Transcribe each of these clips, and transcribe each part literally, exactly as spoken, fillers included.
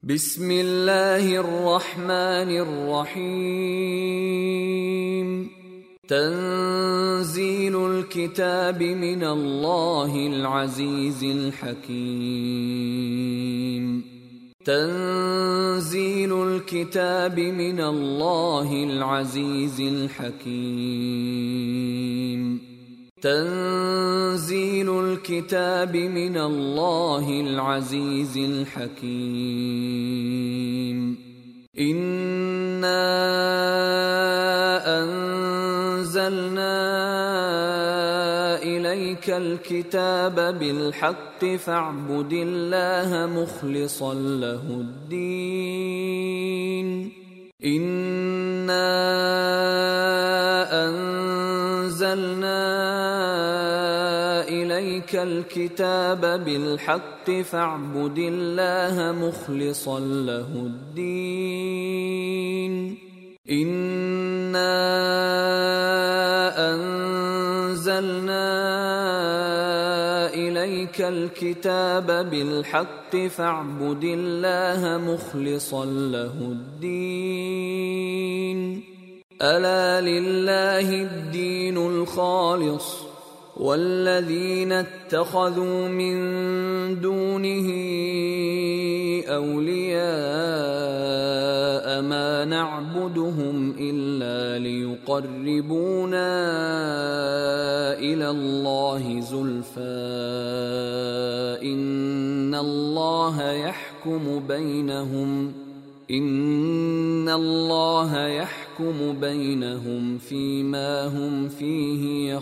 بسم الله الرحمن الرحيم. تنزيل الكتاب من الله العزيز الحكيم. تنزيل الكتاب من الله العزيز الحكيم. تنزيل الكتاب من الله العزيز الحكيم. إنا أنزلنا إليك الكتاب بالحق فاعبد الله مخلصا له الدين. إنا أنزلنا إليك الكتاب بالحق فاعبد الله مخلصا له الدين. إنا أنزلنا إليك الكتاب بالحق فاعبد الله مخلصا له الدين. ألا لله الدين الخالص والذين اتخذوا من دونه أولياء ما نعبدهم إلا ليقربونا إلى الله زلفى إن الله يحكم بينهم إن الله يحكم بينهم فيما هم فيه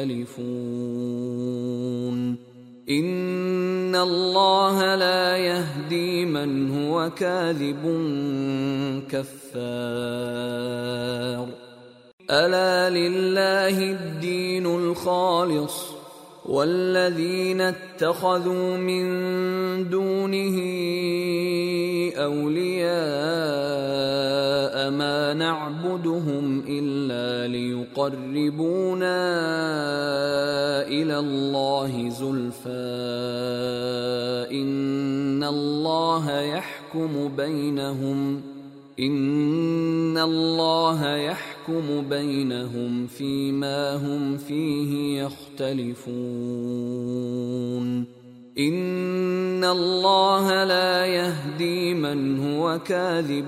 يختلفون. إن الله لا يهدي من هو كاذب كفار. ألا لله الدين الخالص والذين اتخذوا من دونه أولياء ما نعبدهم إلا ليقربونا إلى الله زلفى إن الله يحكم بينهم إن الله يحكم بينهم فيما هم فيه يختلفون. إن الله لا يهدي من هو كاذب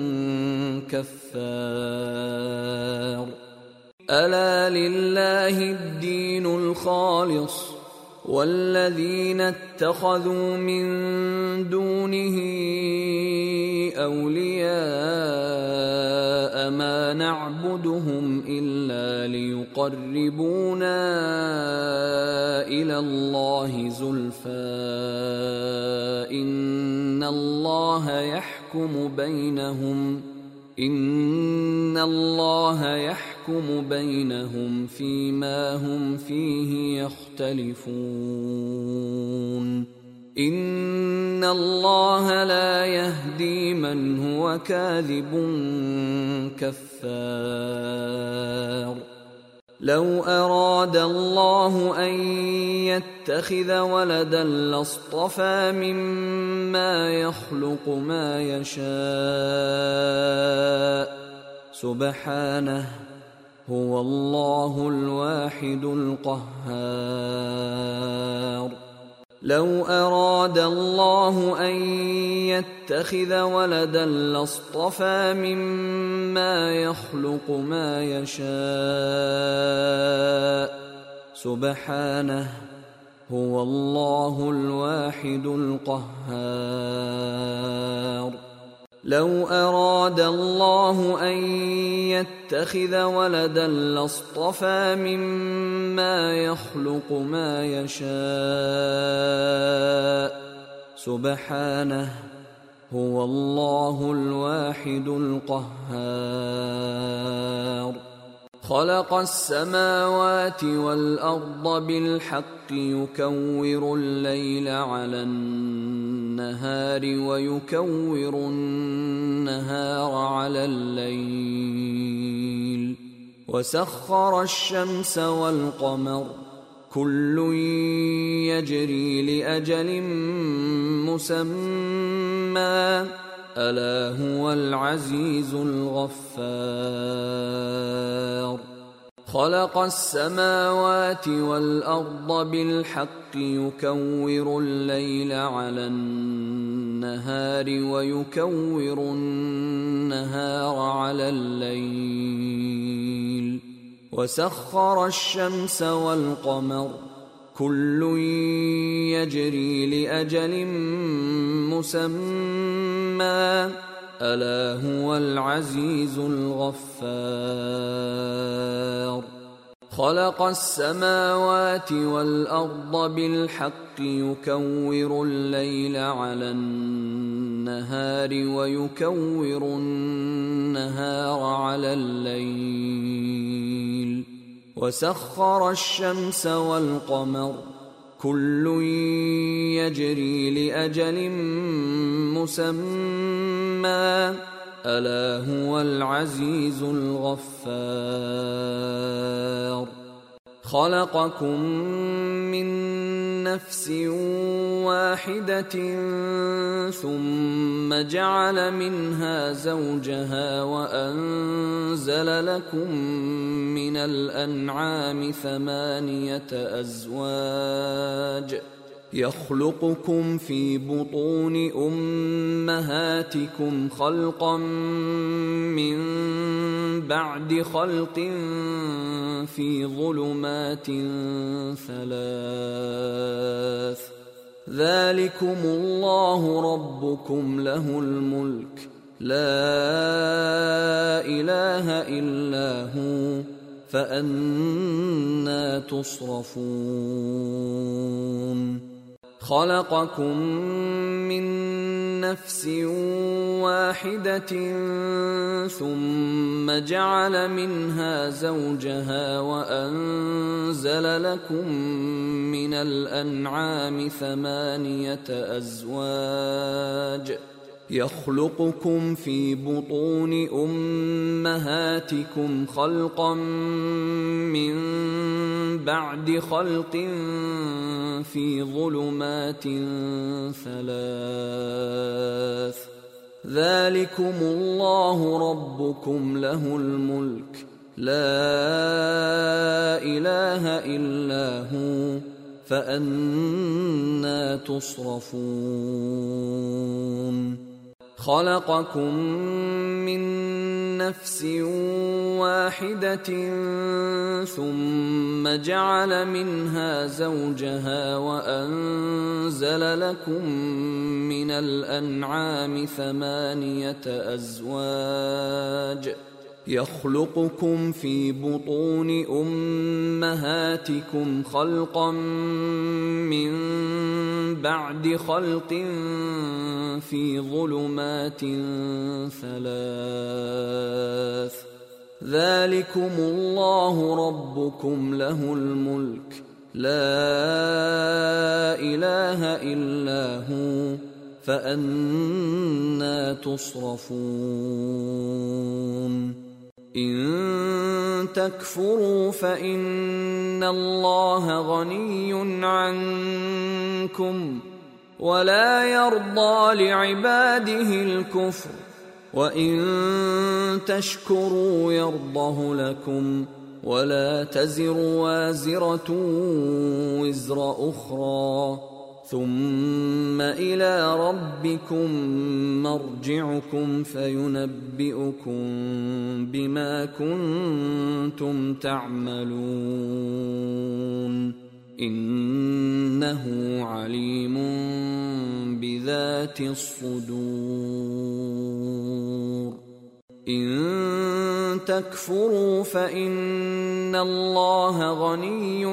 كفار. ألا لله الدين الخالص والذين اتخذوا من دونه أولياء ما نعبدهم إلا ليقربونا إلى الله زلفى إن الله يحكم بينهم إن الله يحكم بينهم فيما هم فيه يختلفون. إن الله لا يهدي من هو كاذب كفار. لو أراد الله أن يتخذ ولدا لاصطفى مما يخلق ما يشاء سبحانه هو الله الواحد القهار. لو أراد الله أن يتخذ ولدا لاصطفى مما يخلق ما يشاء سبحانه هو الله الواحد القهار. لو أراد الله أن يتخذ ولدا لاصطفى مما يخلق ما يشاء سبحانه هو الله الواحد القهار. خلق السماوات والأرض بالحق يكور الليل على النهار ويكور النهار على الليل وسخر الشمس والقمر كل يجري لأجل مسمى ألا هو العزيز الغفار خلق السماوات والأرض بالحق يكور الليل على النهار ويكور النهار على الليل وسخر الشمس والقمر كل يجري لأجل مسمى ألا هو العزيز الغفار خلق السماوات والأرض بالحق يكور الليل على النهار ويكور النهار على الليل وسخر الشمس والقمر كل يجري لأجل مسمى ألا هو العزيز الغفار خلقكم من نفس واحدة ثم جعل منها زوجها وأنزل لكم من الأنعام ثمانية أزواج يخلقكم في بطون أمهاتكم خلقا من بعد خلق في ظلمات ثلاث ذلكم الله ربكم له الملك لا إله إلا هو فأنى تصرفون خلقكم من نفس واحدة ثم جعل منها زوجها وأنزل لكم من الأنعام ثمانية أزواج يخلقكم في بطون أمهاتكم خلقا من بعد خلق في ظلمات ثلاث ذلكم الله ربكم له الملك لا إله إلا هو فأنى تصرفون خلقكم من نفس واحدة ثم جعل منها زوجها وأنزل لكم من الأنعام ثمانية أزواج يخلقكم في بطون أمهاتكم خلقا من بعد خلق في ظلمات ثلاث ذلكم الله ربكم له الملك لا إله إلا هو فأنى تصرفون إن تكفروا فإن الله غني عنكم ولا يرضى لعباده الكفر وإن تشكروا يرضه لكم ولا تزر وازرة وزر أخرى ثم إلى ربكم مرجعكم فينبئكم بما كنتم تعملون إنه عليم بذات الصدور إن تكفروا فإن الله غني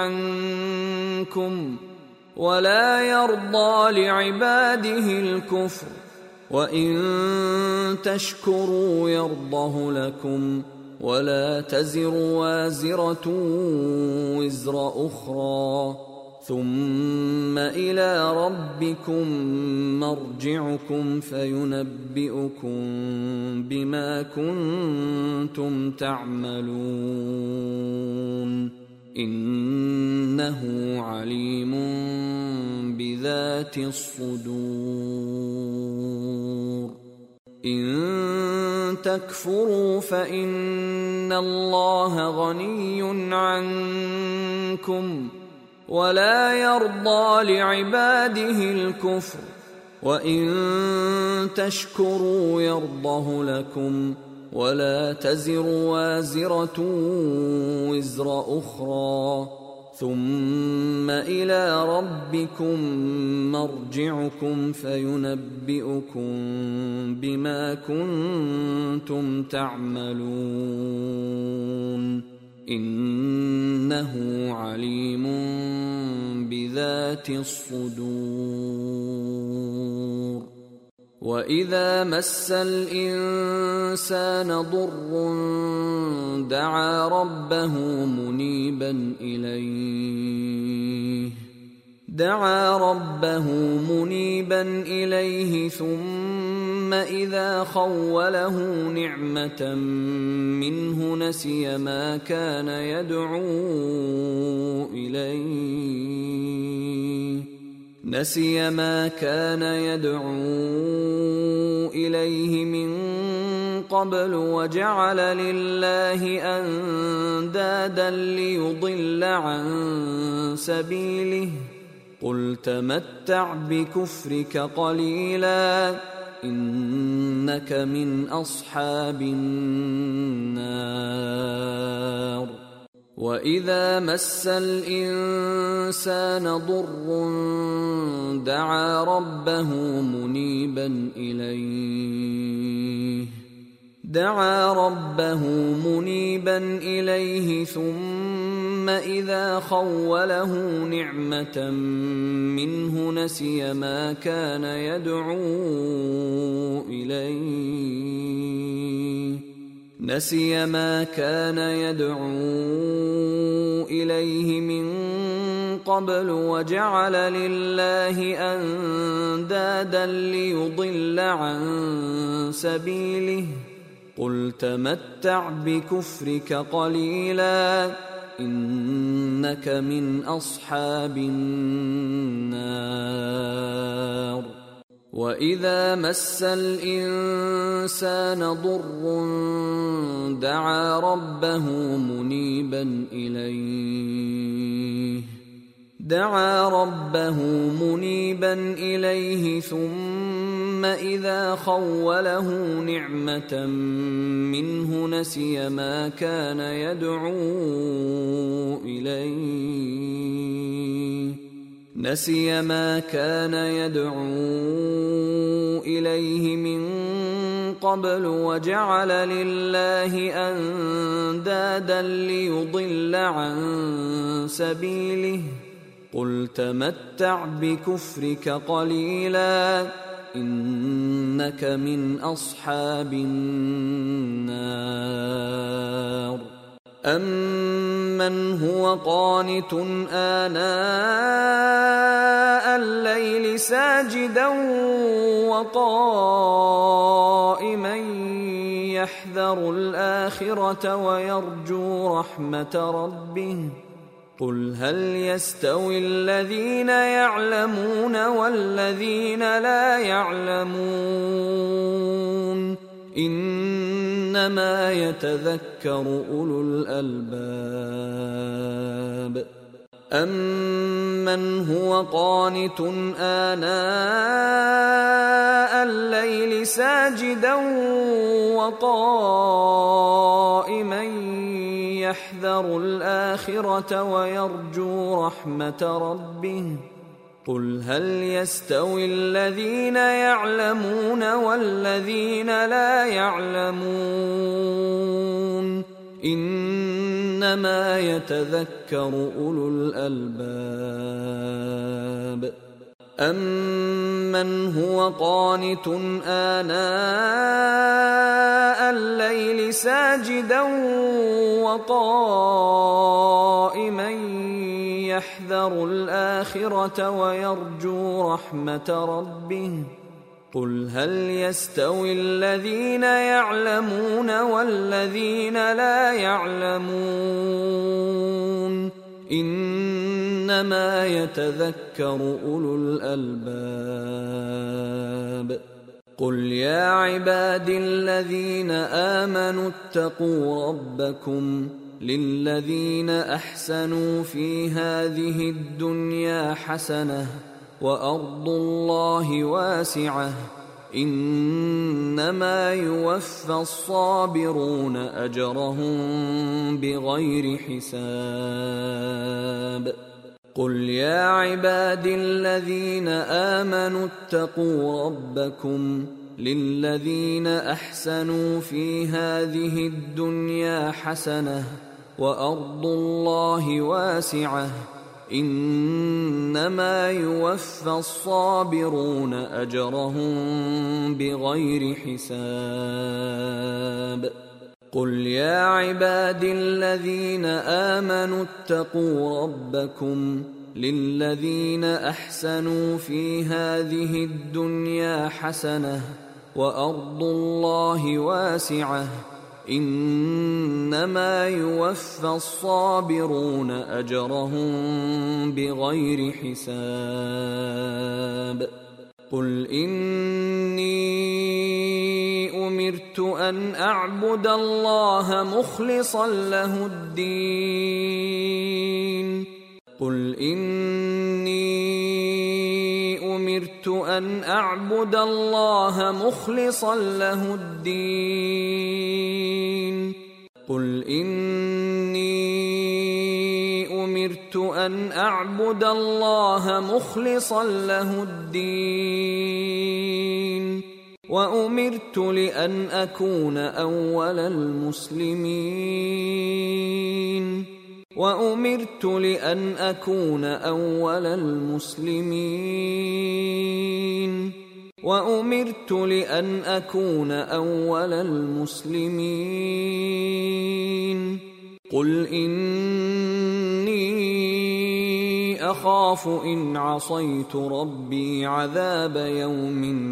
عنكم ولا يرضى لعباده الكفر وإن تشكروا يرضه لكم ولا تزر وازرة وزر أخرى ثم إلى ربكم مرجعكم فينبئكم بما كنتم تعملون إنه عليم بذات الصدور إن تكفروا فإن الله غني عنكم ولا يرضى لعباده الكفر وإن تشكروا يرضه لكم ولا تزر وازرة وزر أخرى ثم إلى ربكم مرجعكم فينبئكم بما كنتم تعملون إنه عليم بذات الصدور وإذا مس الإنسان ضر دعا ربه منيبا إليه دعا ربه منيبا إليه ثم إذا خوله نعمة منه نسي ما كان يدعو إليه نسي ما كان يدعو إليه من قبل وجعل لله أندادا ليضل عن سبيله قل تمتع بكفرك قليلا إنك من أصحاب النار وإذا مس الإنسان ضر دعا ربه منيبا إليه دعا ربه منيبا إليه ثم إذا خوله نعمة منه نسي ما كان يدعو إليه نسي ما كان يدعو إليه من قبل وجعل لله أندادا ليضل عن سبيله قل تمتع بكفرك قليلا إنك من أصحاب النار وإذا مس الإنسان ضر دعا ربه منيبا إليه دعا ربه منيبا إليه ثم إذا خوله نعمة منه نسي ما كان يدعو إليه نسي ما كان يدعو إليه من قبل وجعل لله أندادا ليضل عن سبيله قل تمتع بكفرك قليلا إنك من أصحاب النار أمن هو قانت آناء الليل ساجدا وقائما يحذر الآخرة ويرجو رحمة ربه قل هل يستوي الذين يعلمون والذين لا يعلمون إنما يتذكر أولو الألباب أمن هو قانت آناء الليل ساجدا وقائما يحذر الآخرة ويرجو رحمة ربه قل هل يستوي الذين يعلمون والذين لا يعلمون إنما يتذكر أولو الألباب أمن هو قانت آناء الليل ساجدا وقائما يحذر الآخرة ويرجو رحمة ربه قل هل يستوي الذين يعلمون والذين لا يعلمون إنما يتذكر أولو الألباب قل يا عبادي الذين آمنوا اتقوا ربكم للذين أحسنوا في هذه الدنيا حسنة وأرض الله واسعة إنما يوفى الصابرون أجرهم بغير حساب قل يا عبادي الذين آمنوا اتقوا ربكم للذين أحسنوا في هذه الدنيا حسنة وأرض الله واسعة إنما يوفى الصابرون أجرهم بغير حساب قل يا عبادي الذين آمنوا اتقوا ربكم للذين أحسنوا في هذه الدنيا حسنة وأرض الله واسعة إنما يوفى الصابرون أجرهم بغير حساب قل إني أمرت أن أعبد الله مخلصا له الدين قل إني أمرت أن أعبد الله مخلصا له الدين قل إني أمرت أن أعبد الله مخلصا له الدين وأمرت لأن أكون أول المسلمين وأمرت لأن أكون أول المسلمين وأمرت لأن أكون أول المسلمين قل إني أخاف إن عصيت ربي عذاب يوم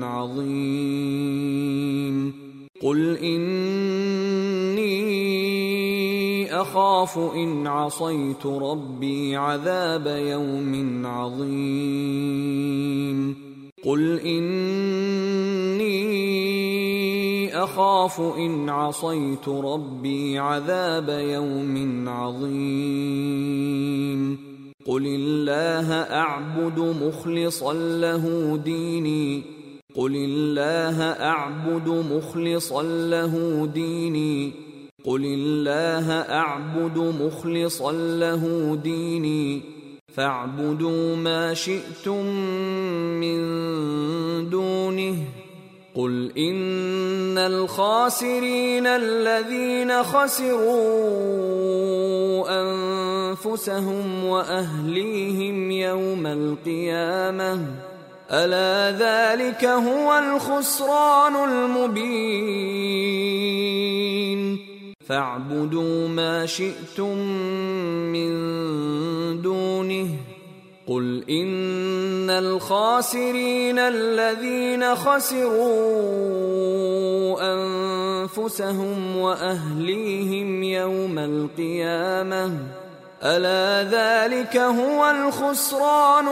عظيم قل إني أخاف إن عصيت ربي عذاب يوم عظيم قل إني أخاف إن عصيت ربي عذاب يوم عظيم قل الله أعبد مخلصا له ديني قل الله أعبد مخلصا له ديني قل الله أعبد مخلصا له ديني فاعبدوا ما شئتم من دونه قل إن الخاسرين الذين خسروا أنفسهم وأهليهم يوم القيامة ألا ذلك هو الخسران المبين فاعبدوا ما شئتم من دونه قل إن الخاسرين الذين خسروا أنفسهم وأهليهم يوم القيامة ألا ذلك هو الخسران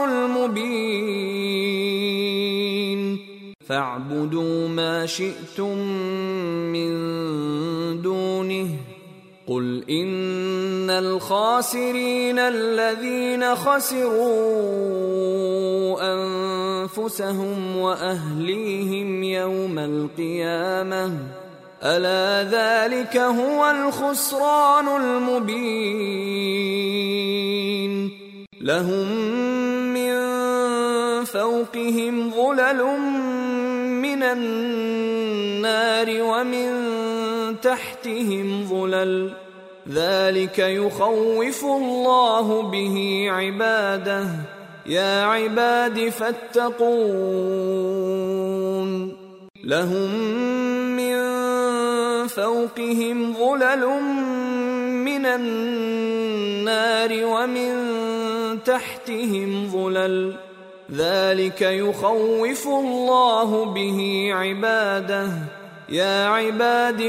المبين فاعبدوا ما شئتم من دونه قل إن الخاسرين الذين خسروا أنفسهم وأهليهم يوم القيامة ألا ذلك هو الخسران المبين لهم من فوقهم ظلل من النار ومن تحتهم ظلل ذلك يخوف الله به عباده يا عباد فاتقون لهم من فوقهم ظلل من النار ومن تحتهم ظلل ذلك يخوف الله به عباده يا عباد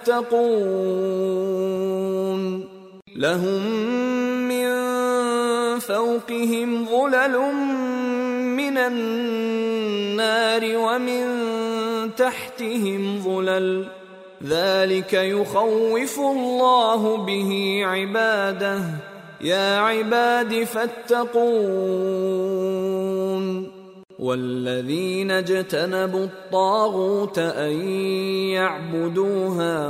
فاتقون لهم من فوقهم ظلل من النار ومن تحتهم ظلل ذلك يخوف الله به عباده يا عباد فاتقون والذين اجتنبوا الطاغوت أن يعبدوها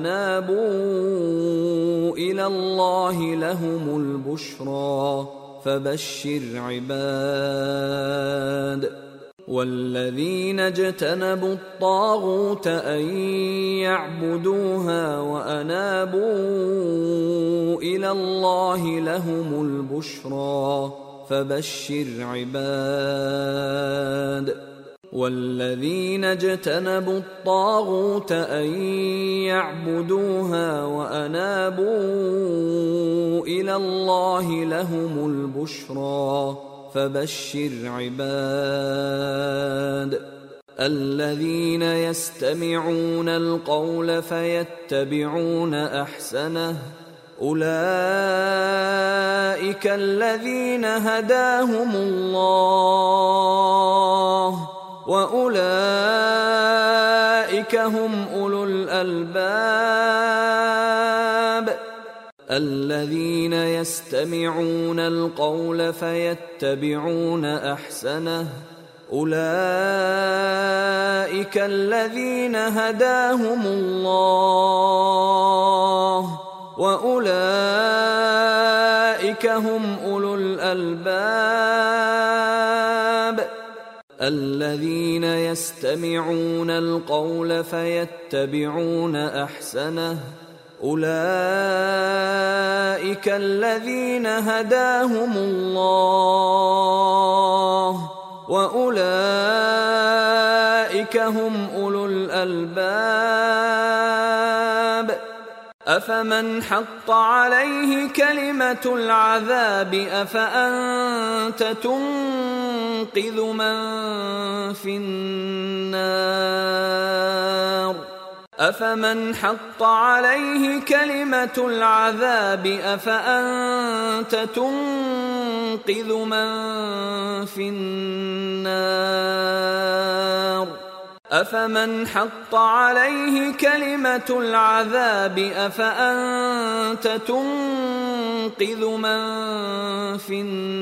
وأنابوا إلى الله لهم البشرى فبشر عباد والذين اجتنبوا الطاغوت أن يعبدوها وأنابوا إلى الله لهم البشرى فبشر عباد والذين اجتنبوا الطاغوت أن يعبدوها وأنابوا إلى الله لهم البشرى فبشر عباد الذين يستمعون القول فيتبعون أحسنه أولئك الذين هداهم الله وأولئك هم أولو الألباب الذين يستمعون القول فيتبعون أحسنه أولئك الذين هداهم الله وأولئك هم أولو الألباب الذين يستمعون القول فيتبعون أحسنه أولئك الذين هداهم الله وأولئك هم أولو الألباب أفمن حق عليه كلمة العذاب أفأنت تنقذ من في النار أفمن حق عليه كلمة العذاب أفأنت تنقذ من في النار أفمن حق عليه كلمة العذاب أفأنت تنقذ من في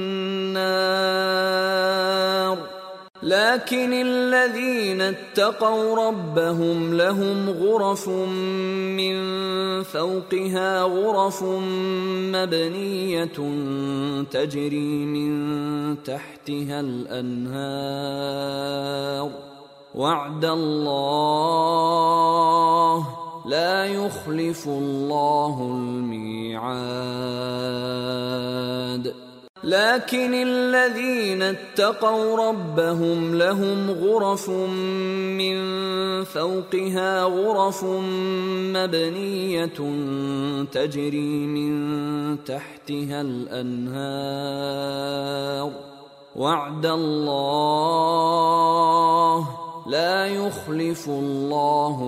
النار لكن الذين اتقوا ربهم لهم غرف من فوقها غرف مبنية تجري من تحتها الأنهار وعد الله لا يخلف الله الميعاد لكن الذين اتقوا ربهم لهم غرف من فوقها غرف مبنية تجري من تحتها الأنهار وعد الله لا يخلف الله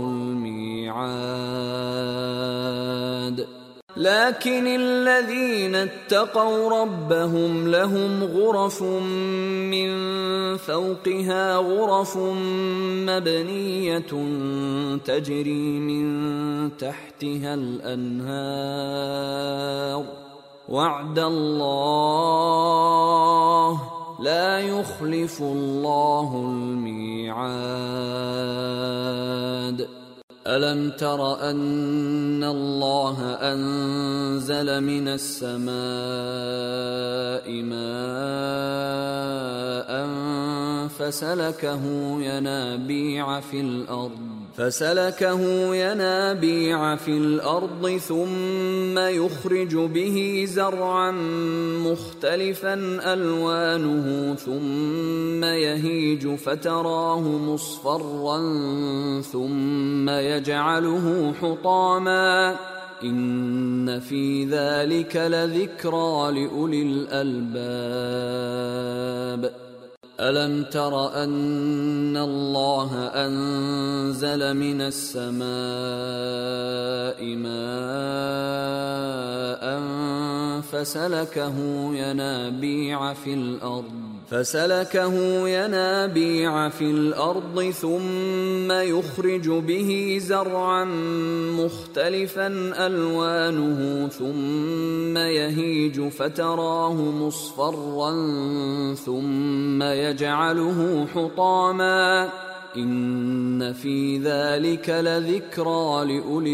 الميعاد لكن الذين اتقوا ربهم لهم غرف من فوقها غرف مبنية تجري من تحتها الأنهار وعد الله لا يخلف الله الميعاد ألم تر أن الله أنزل من السماء ماء فسلكه ينابيع في الأرض فسلكه ينابيع في الأرض ثم يخرج به زرعا مختلفا ألوانه ثم يهيج فتراه مصفرا ثم يجعله حطاما إن في ذلك لذكرى لأولي الألباب ألم تر أن الله أنزل من السماء ماء فسلكه ينابيع في الأرض فسلكه ينابيع في الأرض ثم يخرج به زرعا مختلفا ألوانه ثم يهيج فتراه مصفرا ثم يجعله حطاما إن في ذلك لذكرى لأولي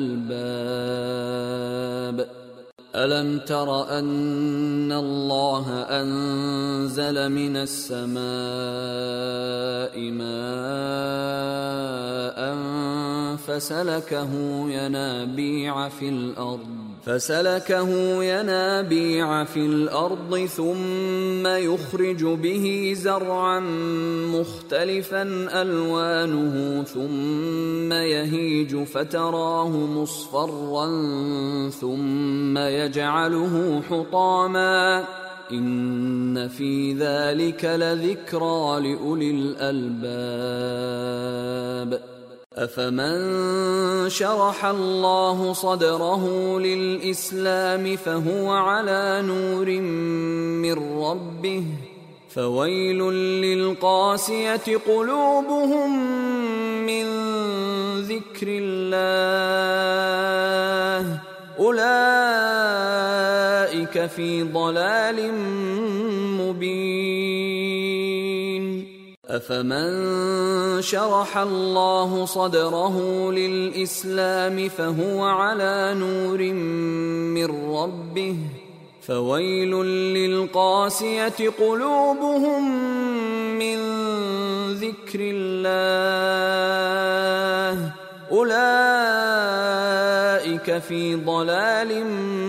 الألباب. ألم تر أن الله أنزل من السماء ماء فسلكه ينابيع في الأرض فسلكه ينابيع في الأرض ثم يخرج به زرعا مختلفا ألوانه ثم يهيج فتراه مصفرا ثم يجعله حطاما إن في ذلك لذكرى لأولي الألباب. أفمن شرح الله صدره للإسلام فهو على نور من ربه فويل للقاسية قلوبهم من ذكر الله أولئك في ضلال مبين. أفمن شرح الله صدره للإسلام فهو على نور من ربه فويل للقاسية قلوبهم من ذكر الله أولئك في ضلال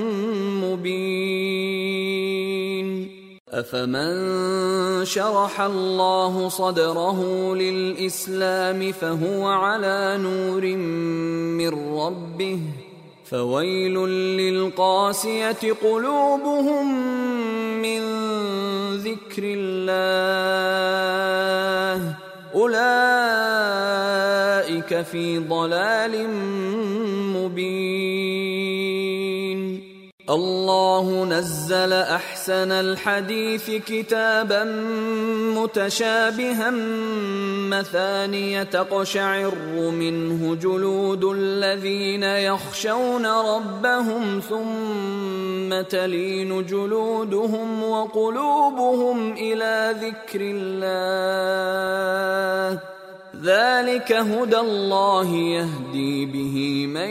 مبين. أفمن شرح الله صدره للإسلام فهو على نور من ربه فويل للقاسية قلوبهم من ذكر الله أولئك في ضلال مبين. الله نزل أحسن الحديث كتابا متشابها مثانية تقشعر منه جلود الذين يخشون ربهم ثم تلين جلودهم وقلوبهم إلى ذكر الله ذلك هدى الله يهدي به من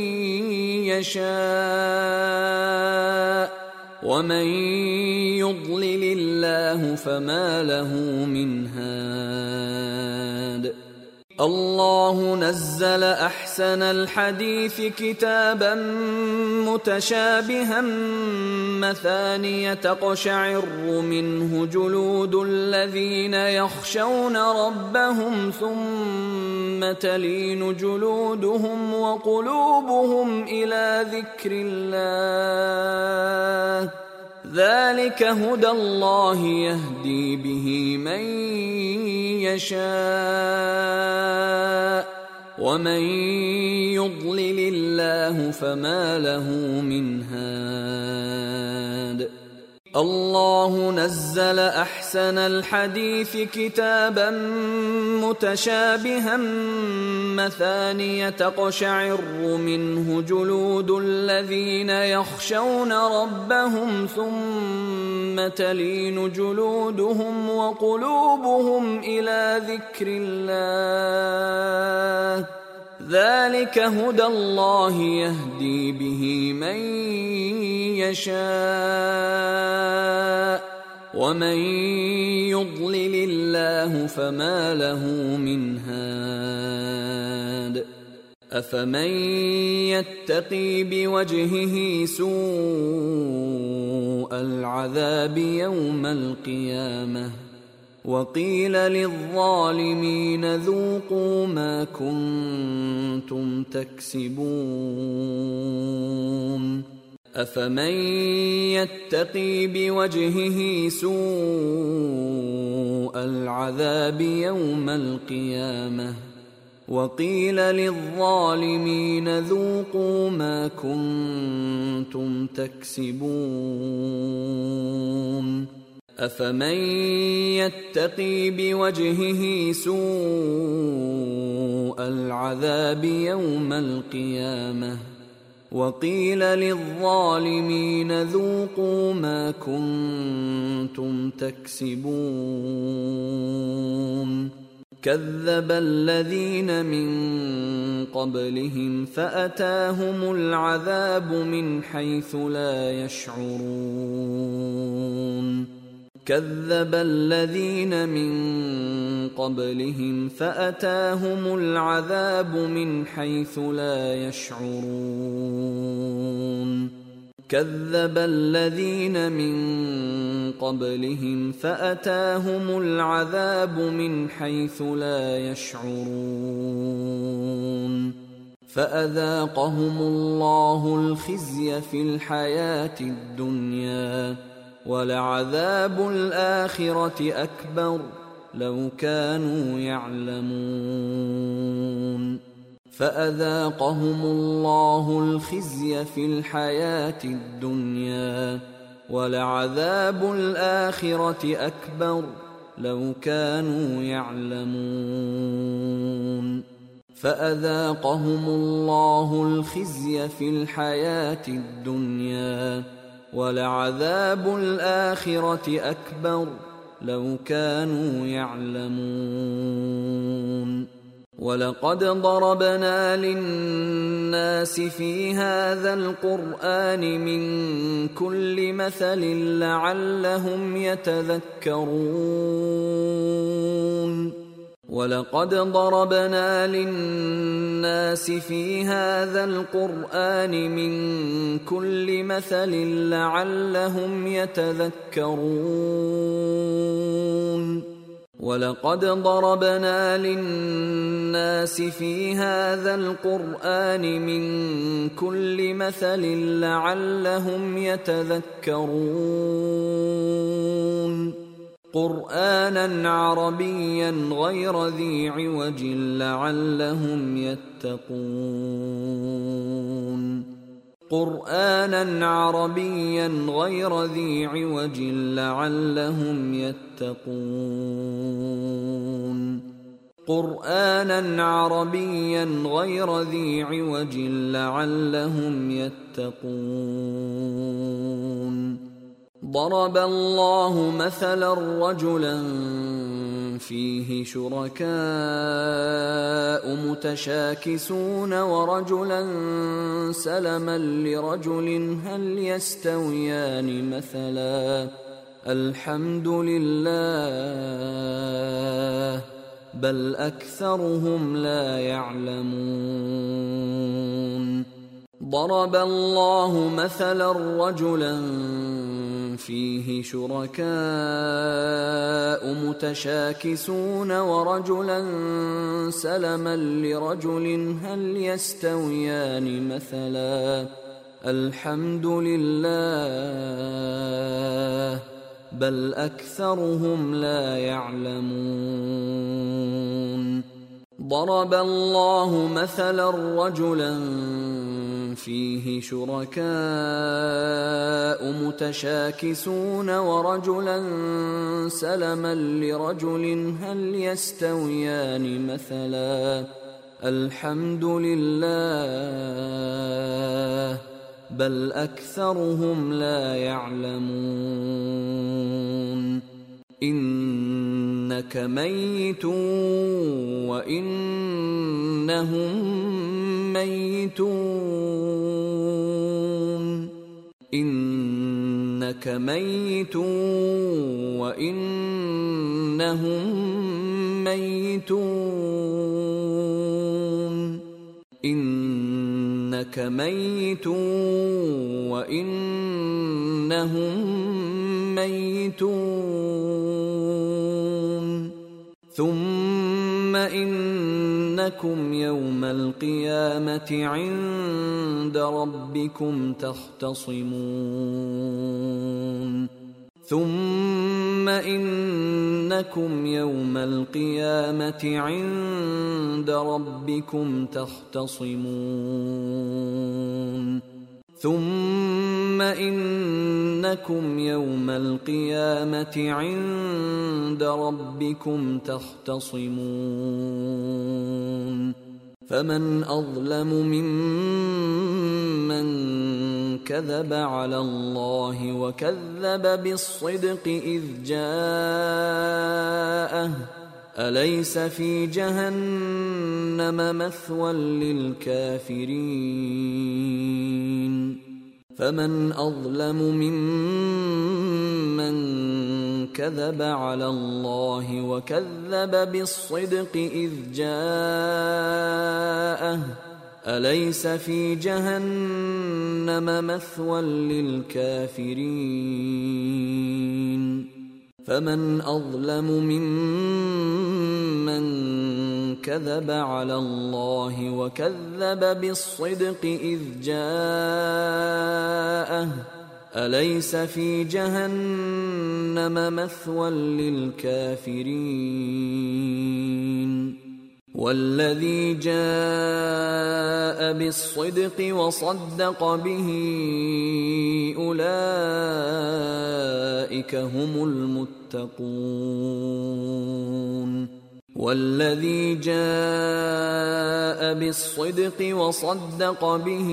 يشاء ومن يضلل الله فما له من هاد. الله نزل أحسن الحديث كتابا متشابها مثانية تقشعر منه جلود الذين يخشون ربهم ثم تلين جلودهم وقلوبهم إلى ذكر الله ذلك هدى الله يهدي به من يشاء ومن يضلل الله فما له من هاد. الله نزل أحسن الحديث كتابا متشابها مثانية تقشعر منه جلود الذين يخشون ربهم ثم تلين جلودهم وقلوبهم إلى ذكر الله ذلك هدى الله يهدي به من يشاء ومن يضلل الله فما له من هاد. أفمن يتقي بوجهه سوء العذاب يوم القيامة وقيل للظالمين ذوقوا ما كنتم تكسبون. أفمن يتقي بوجهه سوء العذاب يوم القيامة وقيل للظالمين ذوقوا ما كنتم تكسبون. أفمن يتقي بوجهه سوء العذاب يوم القيامة وقيل للظالمين ذوقوا ما كنتم تكسبون كذب الذين من قبلهم فأتاهم العذاب من حيث لا يشعرون كذب الذين من قبلهم فأتاهم العذاب من حيث لا يشعرون كذب الذين من قبلهم فأتاهم العذاب من حيث لا يشعرون فأذاقهم الله الخزي في الحياة الدنيا ولعذاب الآخرة أكبر لو كانوا يعلمون فأذاقهم الله الخزي في الحياة الدنيا ولعذاب الآخرة أكبر لو كانوا يعلمون فأذاقهم الله الخزي في الحياة الدنيا ولعذاب الآخرة أكبر لو كانوا يعلمون ولقد ضربنا للناس في هذا القرآن من كل مثل لعلهم يتذكرون ولقد ضربنا للناس في هذا القرآن من كل مثل لعلهم يتذكرون ولقد ضربنا للناس في هذا القرآن من كل مثل لعلهم يتذكرون قرآنا عربيا غير ذي عوج لعلهم يتقون قرآنا عربيا غير ذي عوج لعلهم يتقون قرآنا عربيا غير ذي عوج لعلهم يتقون ضرب الله مثلا رجلا فيه شركاء متشاكسون ورجلا سلما لرجل هل يستويان مثلا الحمد لله بل أكثرهم لا يعلمون ضرب الله مثلا رجلا فيه شركاء متشاكسون ورجلا سلما لرجل هل يستويان مثلا الحمد لله بل أكثرهم لا يعلمون ضرب الله مثلا رجلا فيه شركاء متشاكسون ورجلا سلما لرجل هل يستويان مثلا الحمد لله بل أكثرهم لا يعلمون إنك ميت وإنهم ميتون إنك ميت وإنهم ميتون إنك ميت وإنهم ميتون ثم إنكم يوم القيامة عند ربكم تختصمون ثم إنكم يوم القيامة عند ربكم تختصمون ثم ثم إنكم يوم القيامة عند ربكم تختصمون فمن أظلم ممن كذب على الله وكذب بالصدق إذ جاءه أليس في جهنم مثوى للكافرين فمن أظلم ممن كذب على الله وكذب بالصدق إذ جاءه أليس في جهنم مثوى للكافرين فمن أظلم ممن كذب على الله وكذب بالصدق إذ جاءه أليس في جهنم مثوى للكافرين والذي جاء بالصدق وصدق به أولئك هم المتقون والذي جاء بالصدق وصدق به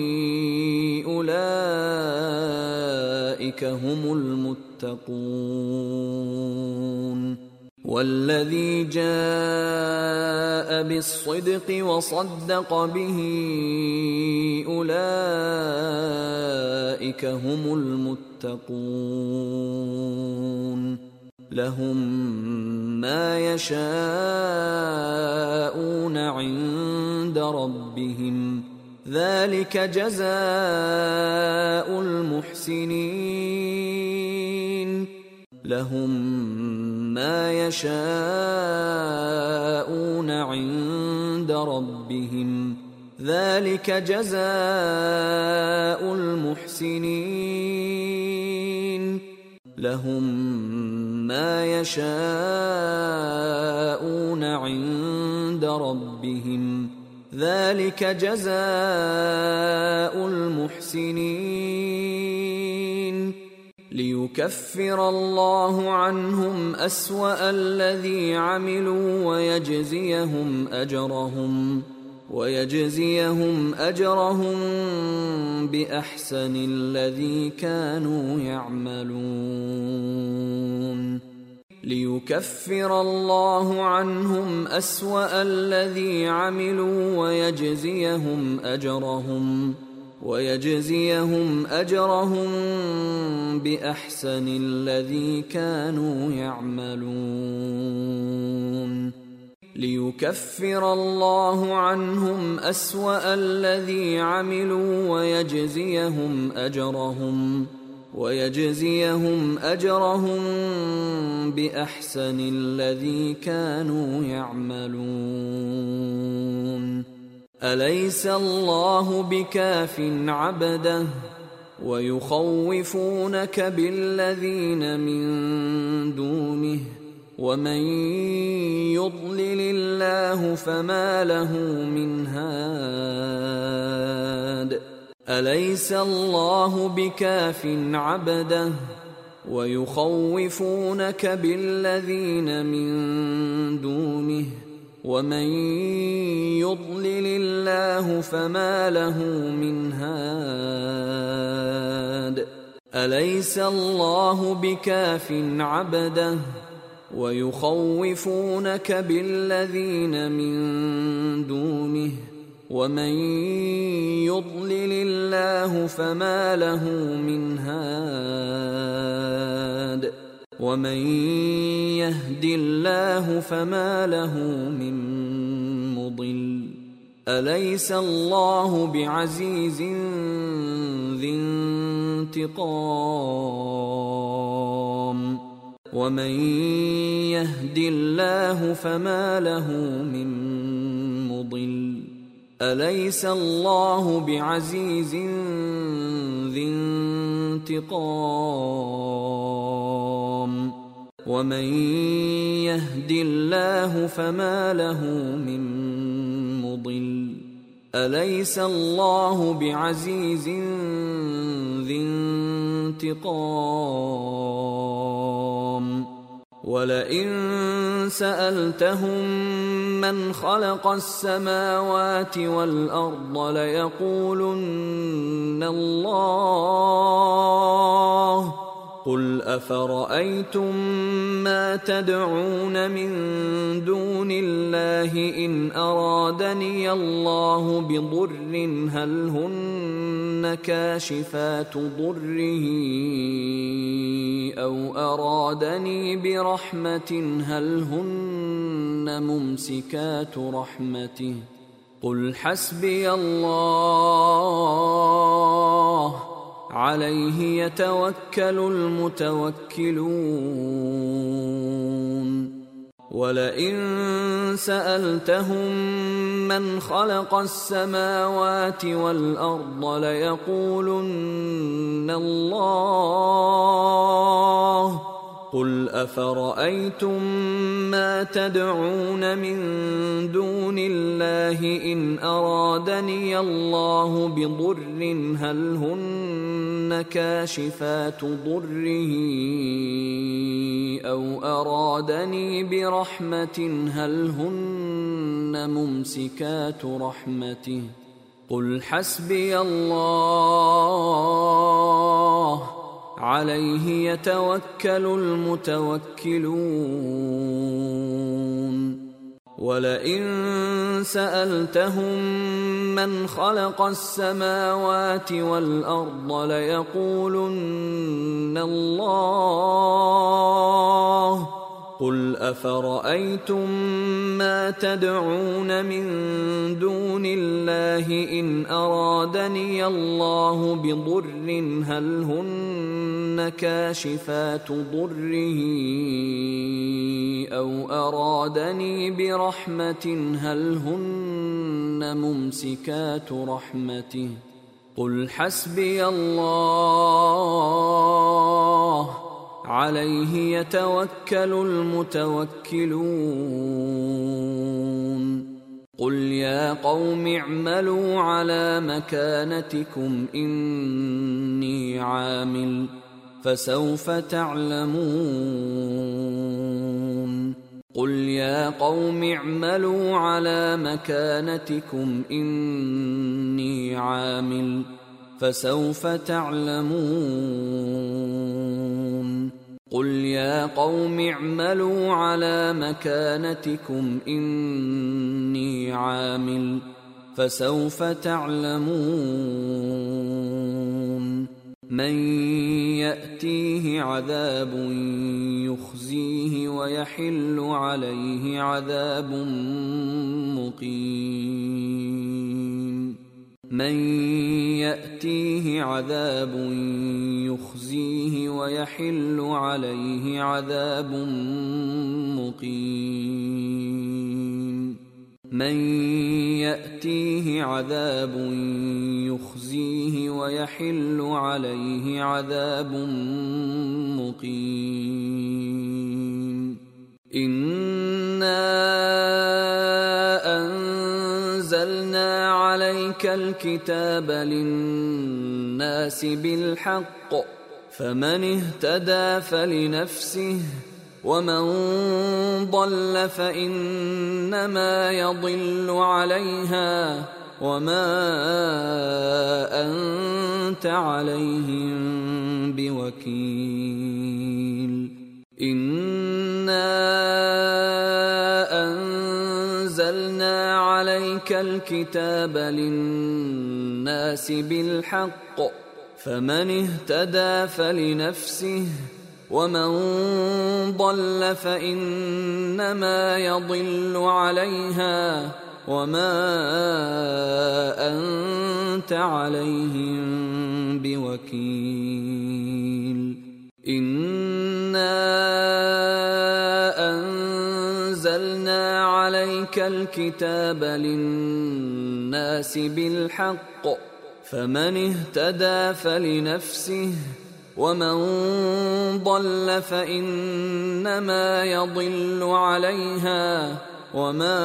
أولئك هم المتقون والذي جاء بالصدق وصدق به أولئك هم المتقون لهم ما يشاءون عند ربهم ذلك جزاء المحسنين لهم ما يشاءون عند ربهم ذلك جزاء المحسنين لهم ما يشاءون عند ربهم ذلك جزاء المحسنين ليكفر الله عنهم أسوأ الذي عملوا ويجزيهم أجرهم ويجزيهم أجرهم بأحسن الذي كانوا يعملون ليكفر الله عنهم أسوأ الذي عملوا ويجزيهم أجرهم ويجزيهم أجرهم بأحسن الذي كانوا يعملون ليكفر الله عنهم أسوأ الذي عملوا ويجزيهم أجرهم ويجزيهم أجرهم بأحسن الذي كانوا يعملون أليس الله بكاف عبده ويخوفونك بالذين من دونه ومن يضلل الله فما له من هاد أليس الله بكاف عبده ويخوفونك بالذين من دونه ومن يضلل الله فما له من هاد أليس الله بكاف عبده ويخوفونك بالذين من دونه ومن يضلل الله فما له من هاد ومن يهد الله فما له من مضل أليس الله بعزيز ذي انتقام ومن يهد الله فما له من مضل أليس الله بعزيز ذي انتقام ومن يهد الله فما له من مضل أليس الله بعزيز ذي انتقام ولئن سألتهم من خلق السماوات والأرض ليقولن الله قل أفرأيتم ما تدعون من دون الله إن أرادني الله بضر هل هن كاشفات ضره أو أرادني برحمة هل هن ممسكات رحمته قل حسبي الله عليه يتوكل المتوكلون ولئن سألتهم من خلق السماوات والأرض ليقولن الله قل أفرأيتم ما تدعون من دون الله إن أرادني الله بضر هل هن كاشفات ضره أو أرادني برحمة هل هن ممسكات رحمته قل حسبي الله عليه يتوكل المتوكلون ولئن سألتهم من خلق السماوات والأرض ليقولن الله قل أفرأيتم ما تدعون من دون الله إن أرادني الله بضر هل هن كاشفات ضره أو أرادني برحمة هل هن ممسكات رحمته قل حسبي الله عليه يتوكل المتوكلون قل يا قوم اعملوا على مكانتكم إني عامل فسوف تعلمون قل يا قوم اعملوا على مكانتكم إني عامل فسوف تعلمون قل يا قوم اعملوا على مكانتكم إني عامل فسوف تعلمون من يأتيه عذاب يخزيه ويحل عليه عذاب مقيم من يأتيه عذاب يخزيه ويحل عليه عذاب مقيم من يأتيه عذاب يخزيه ويحل عليه عذاب مقيم إنا أنزلنا عليك الكتاب للناس بالحق فمن اهتدى فلنفسه ومن ضل فإنما يضل عليها وما أنت عليهم بوكيل إنا أنزلنا عليك الكتاب للناس بالحق فمن اهتدى فلنفسه ومن ضل فإنما يضل عليها وما أنت عليهم بوكيل إنا أنزلنا عليك الكتاب للناس بالحق فمن اهتدى فلنفسه ومن ضل فإنما يضل عليها وما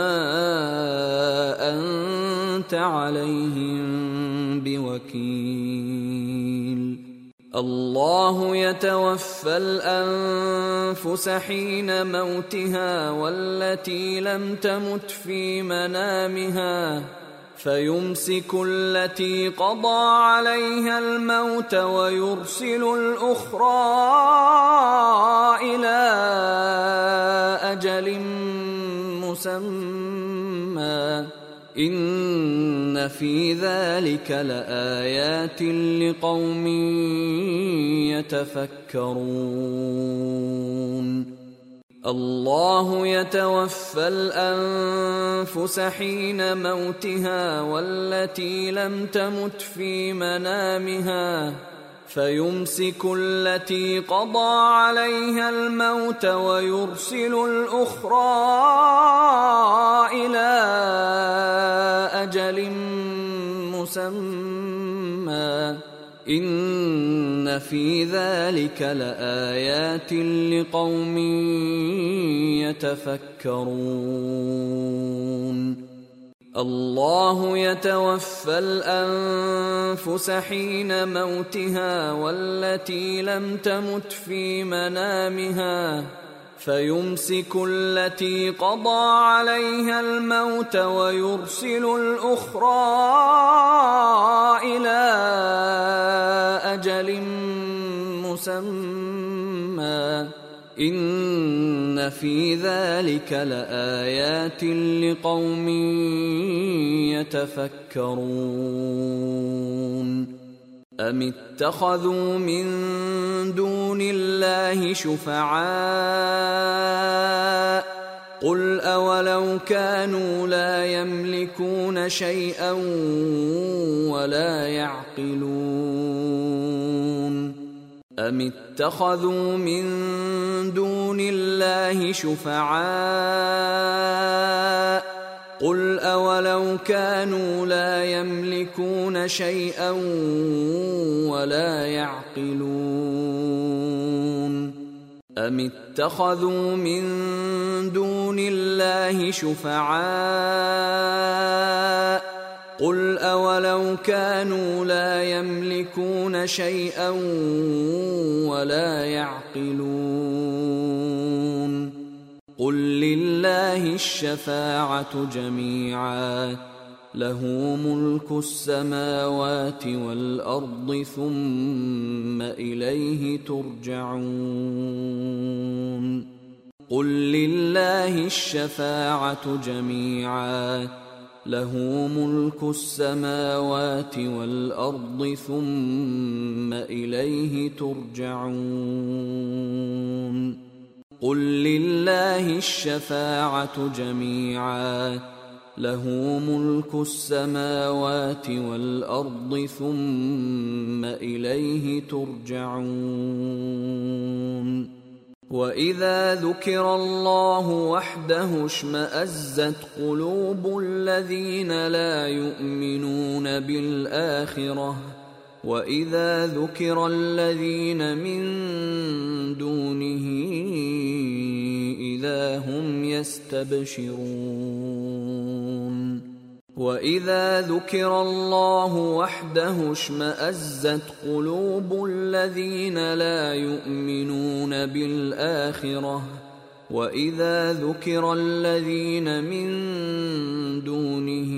أنت عليهم بوكيل الله يتوفى الأنفس حين موتها والتي لم تمت في منامها فيمسك التي قضى عليها الموت ويرسل الأخرى إلى أجل مسمى إن في ذلك لآيات لقوم يتفكرون الله يتوفى الأنفس حين موتها والتي لم تمت في منامها فيمسك التي قضى عليها الموت ويرسل الأخرى إلى أجل مسمى إن في ذلك لآيات لقوم يتفكرون الله يتوفى الأنفس حين موتها والتي لم تمت في منامها فيمسك التي قضى عليها الموت ويرسل الأخرى إلى أجل مسمى إن في ذلك لآيات لقوم يتفكرون أم اتخذوا من دون الله شفعاء قل أولو كانوا لا يملكون شيئا ولا يعقلون أم اتخذوا من دون الله شفعاء قل أولو كانوا لا يملكون شيئا ولا يعقلون أم اتخذوا من دون الله شفعاء قل أولو كانوا لا يملكون شيئا ولا يعقلون قل لله الشفاعة جميعا له ملك السماوات والأرض ثم إليه ترجعون قل لله الشفاعة جميعا له ملك السماوات والأرض ثم إليه ترجعون قل لله الشفاعة جميعا له ملك السماوات والأرض ثم إليه ترجعون وإذا ذكر الله وحده اشمأزت قلوب الذين لا يؤمنون بالآخرة وإذا ذكر الذين من دونه إذا هم يستبشرون وإذا ذكر الله وحده اشمأزت قلوب الذين لا يؤمنون بالآخرة وإذا ذكر الذين من دونه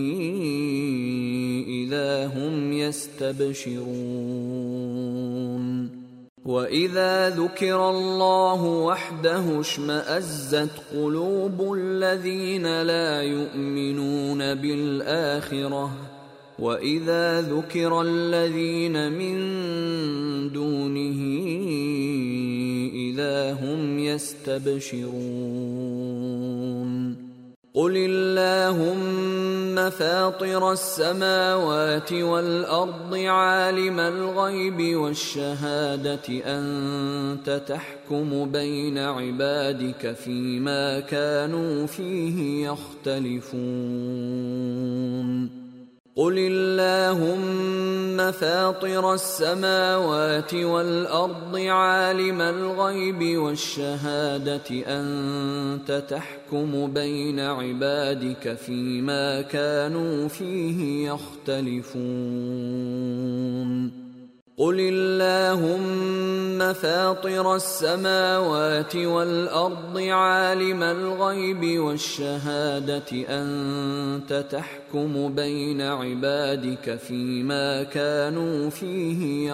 إذا هم يستبشرون وإذا ذكر الله وحده اشمأزت قلوب الذين لا يؤمنون بالآخرة وإذا ذكر الذين من دونه إذا هم يستبشرون قل اللهم فاطر السماوات والأرض عالم الغيب والشهادة أنت تحكم بين عبادك فيما كانوا فيه يختلفون قل اللهم فاطر السماوات والأرض عالم الغيب والشهادة أنت تحكم بين عبادك فيما كانوا فيه يختلفون قل اللهم فاطر السماوات والأرض عالم الغيب والشهادة أنت تحكم بين عبادك فيما كانوا فيه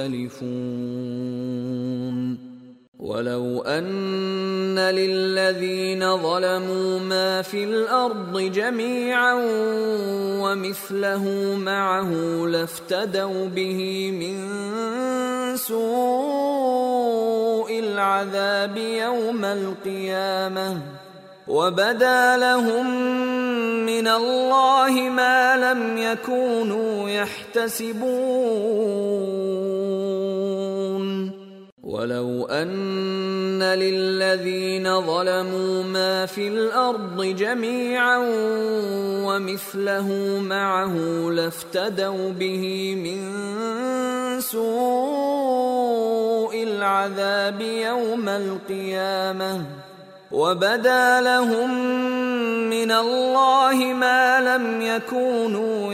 يختلفون ولو أن للذين ظلموا ما في الأرض جميعا ومثله معه لافتدوا به من سوء العذاب يوم القيامة وبدا لهم من الله ما لم يكونوا يحتسبون ولو أن للذين ظلموا ما في الأرض جميعا ومثله معه لافتدوا به من سوء العذاب يوم القيامة وبدا لهم من الله ما لم يكونوا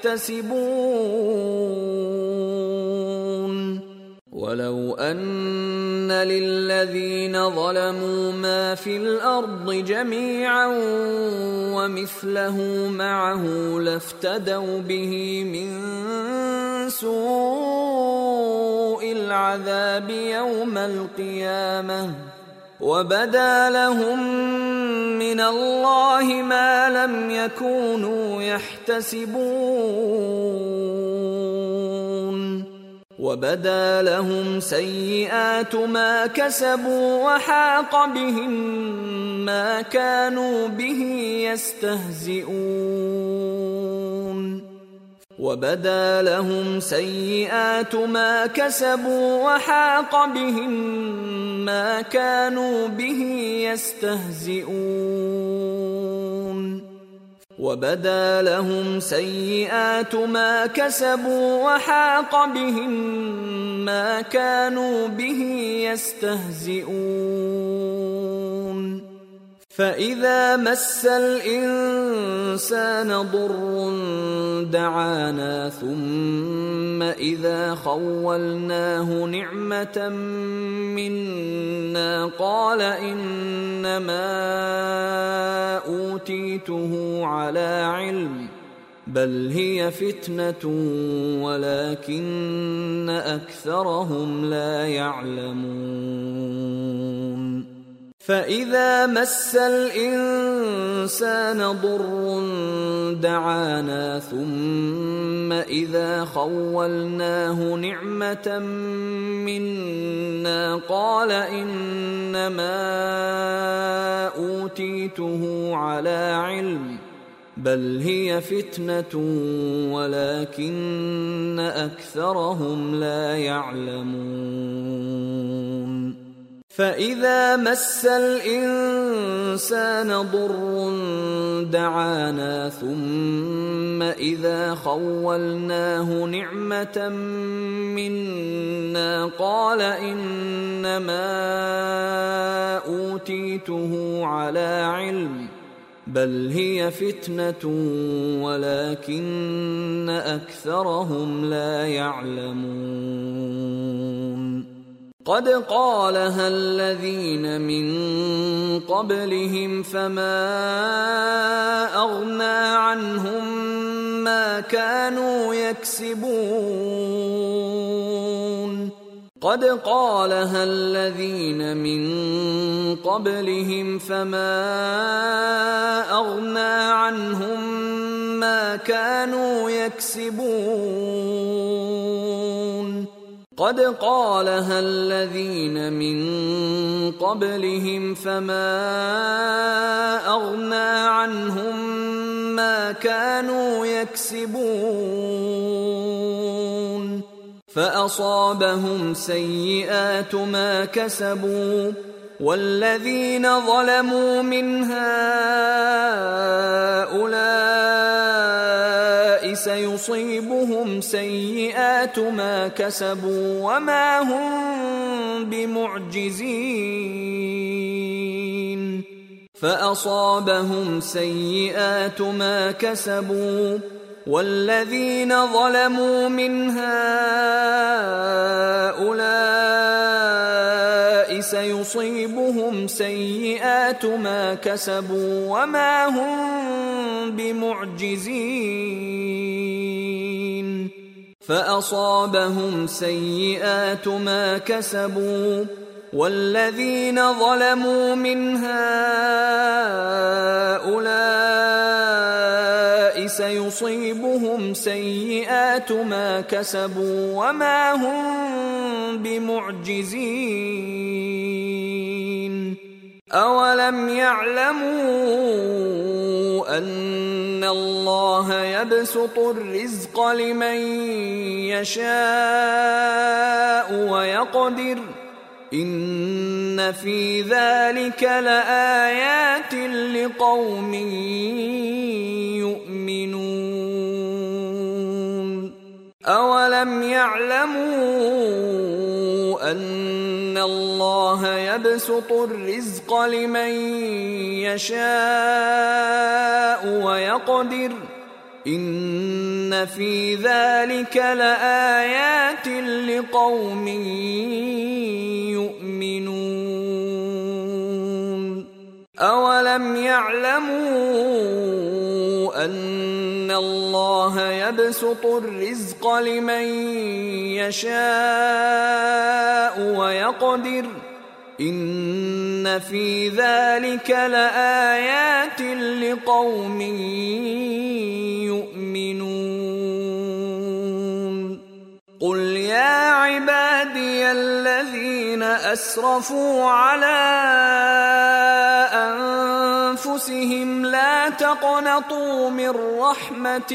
يحتسبون ولو أن للذين ظلموا ما في الأرض جميعا ومثله معه لافتدوا به من سوء العذاب يوم القيامة وبدا لهم من الله ما لم يكونوا يحتسبون وبدا لهم سيئات ما كسبوا وحاق بهم ما كانوا به يستهزئون وبدا لهم سيئات ما كسبوا وحاق بهم ما كانوا به يستهزئون وبدا لهم سيئات ما كسبوا وحاق بهم ما كانوا به يستهزئون فإذا مس الإنسان ضر دعانا ثم إذا خولناه نعمة منا قال إنما أوتيته على علم بل هي فتنة ولكن أكثرهم لا يعلمون فإذا مس الإنسان ضر دعانا ثم إذا خولناه نعمة منا قال إنما أوتيته على علم بل هي فتنة ولكن أكثرهم لا يعلمون فإذا مس الإنسان ضر دعانا ثم إذا خولناه نعمة منا قال إنما أوتيته على علم بل هي فتنة ولكن أكثرهم لا يعلمون قد قالها الذين من قبلهم فما أغنى عنهم ما كانوا يكسبون قد قالها الذين من قبلهم فما أغنى عنهم ما كانوا يكسبون قد قالها الذين من قبلهم فما أغنى عنهم ما كانوا يكسبون فأصابهم سيئات ما كسبوا والذين ظلموا من هؤلاء سيصيبهم سيئات ما كسبوا وما هم بمعجزين فأصابهم سيئات ما كسبوا والذين ظلموا من هؤلاء سيصيبهم سيئات ما كسبوا وما هم بمعجزين فأصابهم سيئات ما كسبوا والذين ظلموا من هؤلاء سيصيبهم سيئات ما كسبوا وما هم بمعجزين أولم يعلموا أن الله يبسط الرزق لمن يشاء ويقدر إن في ذلك لآيات لقوم يؤمنون أولم يعلموا أن الله يبسط الرزق لمن يشاء ويقدر إن في ذلك لآيات لقوم يؤمنون أولم يعلموا أن الله يبسط الرزق لمن يشاء ويقدر إن في ذلك لآيات لقوم يؤمنون قل يا عبادي الذين أسرفوا على أنفسهم لا تقنطوا من رحمة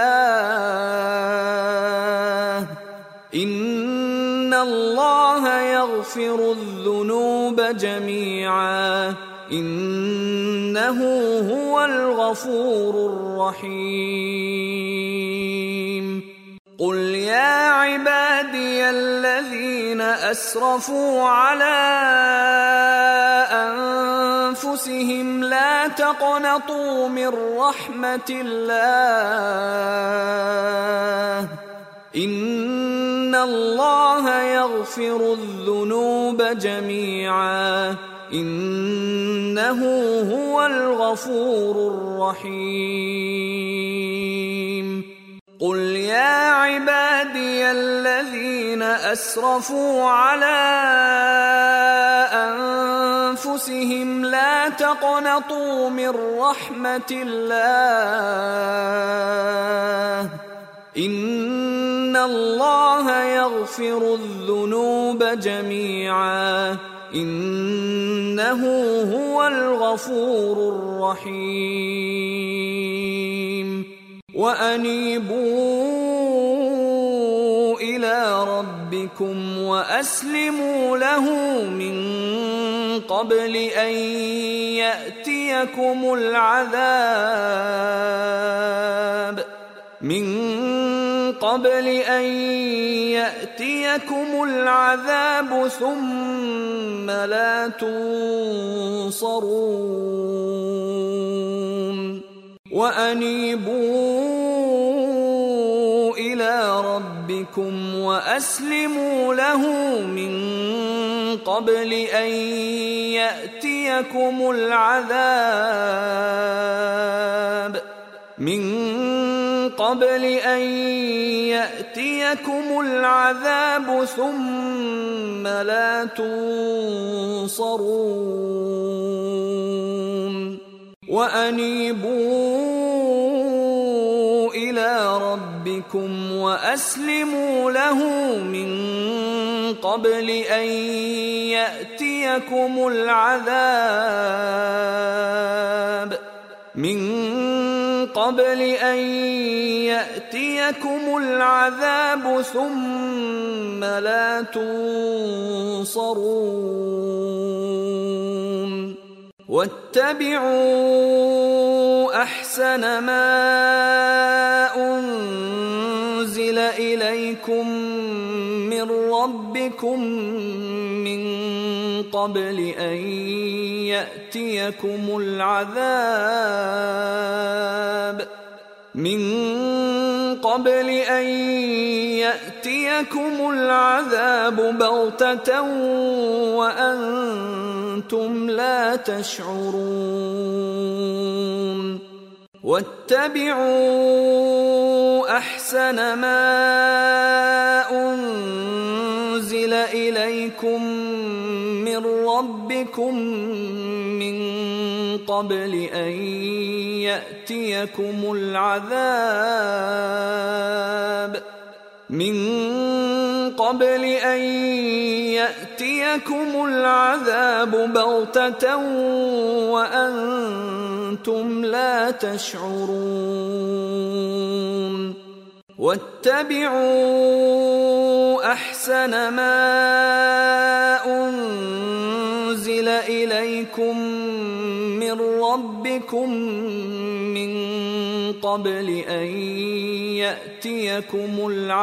الله إن الله يغفر الذنوب جميعا إنه هو الغفور الرحيم قل يا عبادي الذين أسرفوا على أنفسهم لا تقنطوا من رحمة الله إن الله يغفر الذنوب جميعا إنه هو الغفور الرحيم قل يا عبادي الذين أسرفوا على أنفسهم لا تقنطوا من رحمة الله إن الله يغفر الذنوب جميعا إنه هو الغفور الرحيم وأنيبوا إلى ربكم وأسلموا له من قبل أن يأتيكم العذاب من قبل أن يأتيكم العذاب ثم لا تنصرون وأنيبوا إلى ربكم وأسلموا له من قبل أن يأتيكم العذاب من قبل أن يأتيكم العذاب ثم لا تنصرون وأنيبوا إلى ربكم وأسلموا له من قبل أن يأتيكم العذاب من قبل أن يأتيكم العذاب ثم لا تنصرون واتبعوا أحسن ما أنزل إليكم من ربكم من قبل أن يأتيكم العذاب من قبل أن يأتيكم العذاب بغتة وأنتم لا تشعرون واتبعوا أحسن ما أنزل إليكم من ربكم من قبل أن يأتيكم العذاب من قبل أن يأتيكم العذاب بغتة وأنتم لا تشعرون واتبعوا أحسن ما أنزل إليكم من ربكم من قبل أن يأتيكم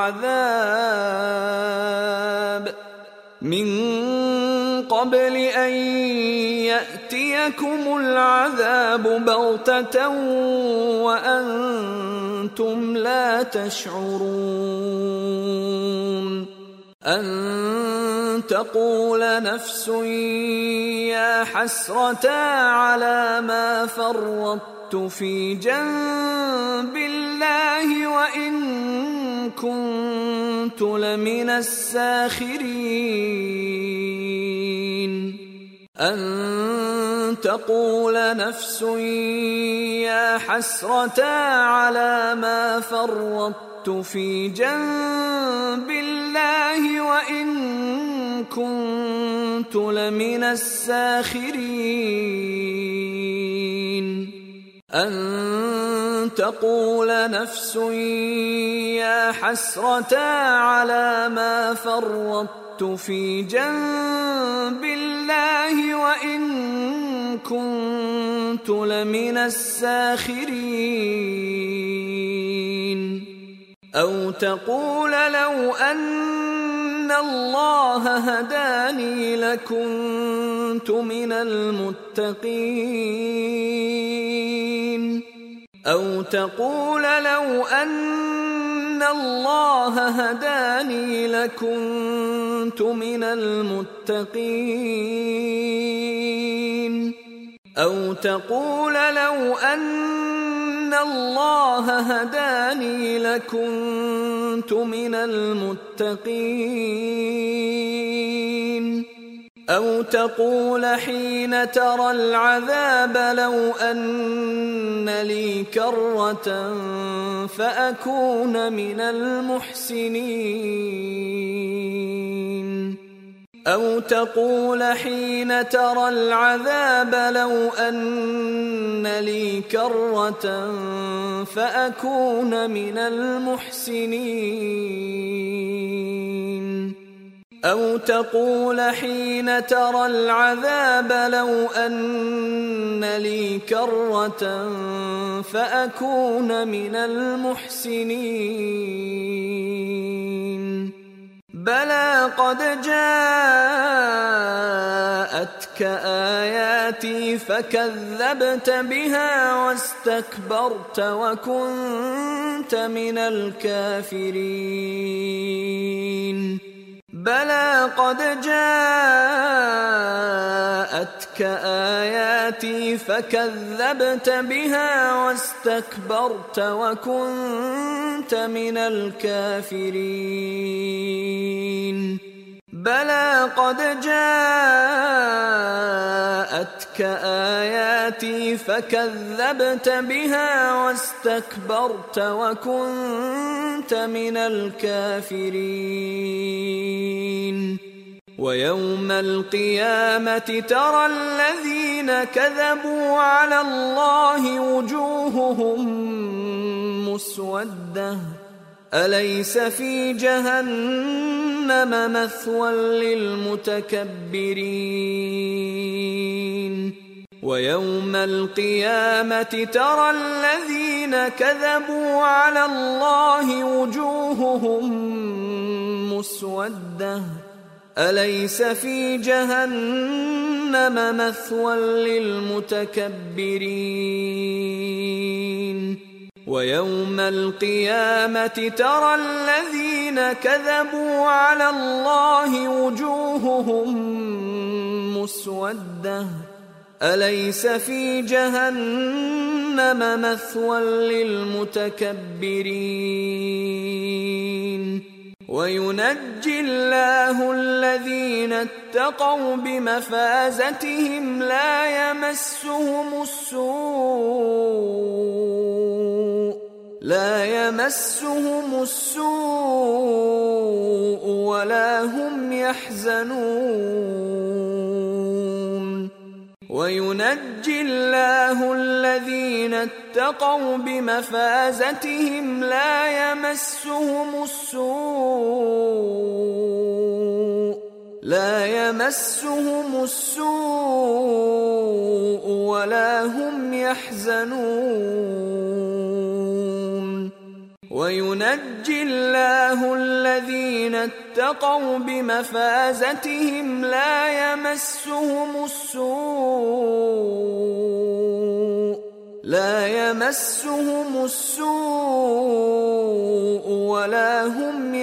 العذاب من قبل أن يأتيكم العذاب بغتة وأنتم لا تشعرون أن تقول نفس يا حسرة على ما فرطت في جنب الله وإن كنت لمن الساخرين أن تقول نفس يا حسرة على ما فرطت في جنب الله وإن كنت لمن الساخرين أن تقول نفس يا حسرة على ما فرطت في جنب الله وإن كنت لمن الساخرين أو تقول لو أن الله هداني لكنت من المتقين أو تقول لو أن الله هداني لكنت من المتقين أو تقول لو أن الله هداني لكنت من المتقين أو تقول حين ترى العذاب لو أن لي كرة فأكون من المحسنين أو تقول حين ترى العذاب لو أن لي كرة فأكون من المحسنين أو تقول حين ترى العذاب لو أن لي كرة فأكون من المحسنين بلى قد جاءتك آياتي فكذبت بها واستكبرت وكنت من الكافرين بلى قد جاءتك آياتي فكذبت بها واستكبرت وكنت من الكافرين بلى قد جاءتك آياتي فكذبت بها واستكبرت وكنت من الكافرين ويوم القيامة ترى الذين كذبوا على الله وجوههم مسودة أليس في جهنم مثوى للمتكبرين ويوم القيامة ترى الذين كذبوا على الله وجوههم مسودة أليس في جهنم مثوى للمتكبرين ويوم القيامة ترى الذين كذبوا على الله وجوههم مسودة أليس في جهنم مثوى للمتكبرين وينجي الله الذين اتقوا بمفازتهم لا يمسهم السوء لا يمسهم السوء ولا هم يحزنون وينجي الله الذين اتقوا بمفازتهم لا يمسهم السوء لا يمسهم السوء ولا هم يحزنون وينجي الله الذين اتقوا بمفازتهم لا يمسهم السوء لا يمسهم السوء ولا هم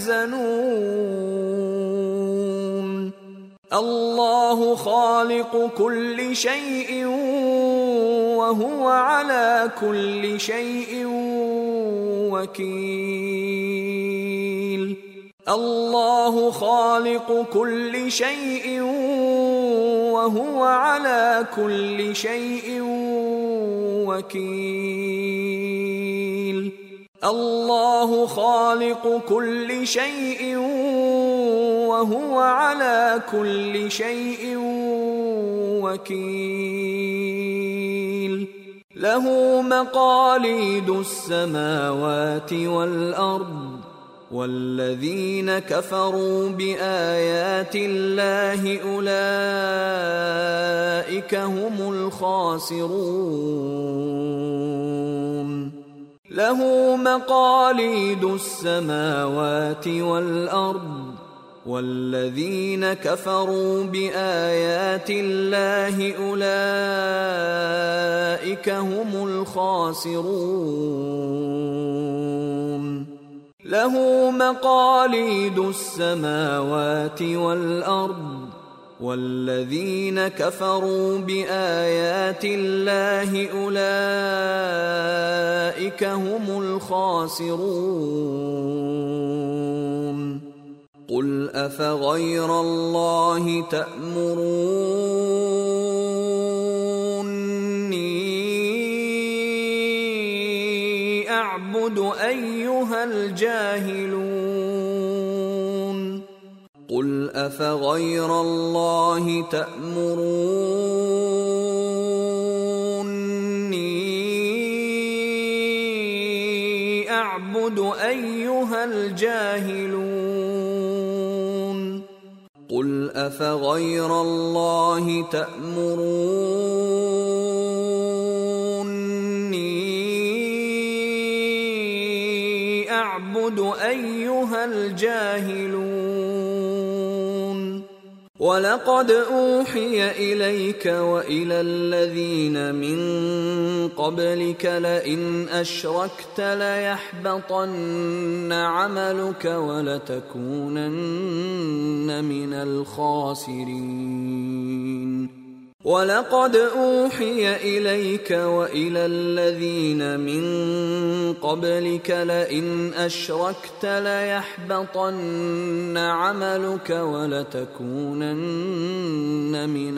يحزنون الله خالق كل شيء وهو على كل شيء وكيل الله خالق كل شيء وهو على كل شيء وكيل الله خالق كل شيء وهو على كل شيء وكيل له مقاليد السماوات والأرض والذين كفروا بآيات الله أولئك هم الخاسرون له مقاليد السماوات والأرض والذين كفروا بآيات الله أولئك هم الخاسرون له مقاليد السماوات والأرض والذين كفروا بآيات الله أولئك هم الخاسرون قل أفغير الله تأمروني أعبد أيها الجاهلون قل أفغير الله تأمروني أعبد أيها الجاهلون قل أفغير الله تأمروني أعبد أيها الجاهلون ولقد أوحي إليك وإلى الذين من قبلك لئن أشركت ليحبطن عملك ولتكونن من الخاسرين ولقد أوحي إليك وإلى الذين من قبلك لئن أشركت ليحبطن عملك ولتكونن من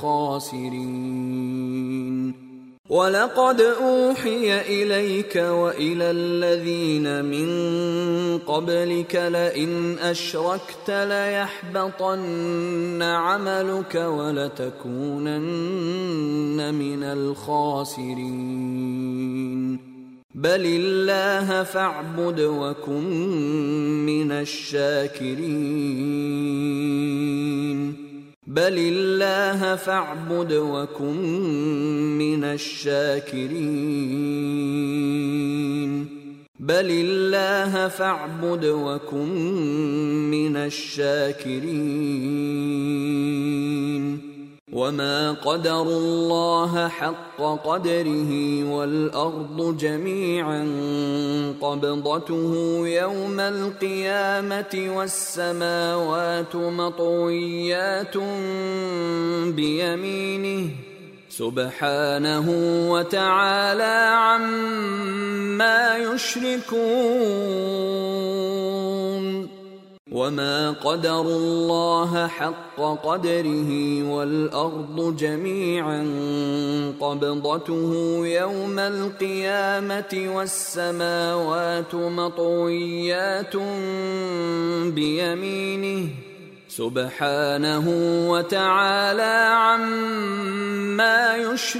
الخاسرين ولقد أوحي إليك وإلى الذين من قبلك لئن أشركت ليحبطن عملك ولتكونن من الخاسرين بل الله فاعبد وكن من الشاكرين بل الله فاعبد وكن من الشاكرين بل الله فاعبد وكن من الشاكرين وما قدروا الله حق قدره والأرض جميعا قبضته يوم القيامة والسماوات مطويات بيمينه سبحانه وتعالى عما يشركون وما قدروا الله حق قدره والأرض جميعا قبضته يوم القيامة والسماوات مطويات بيمينه سبحانه وتعالى عما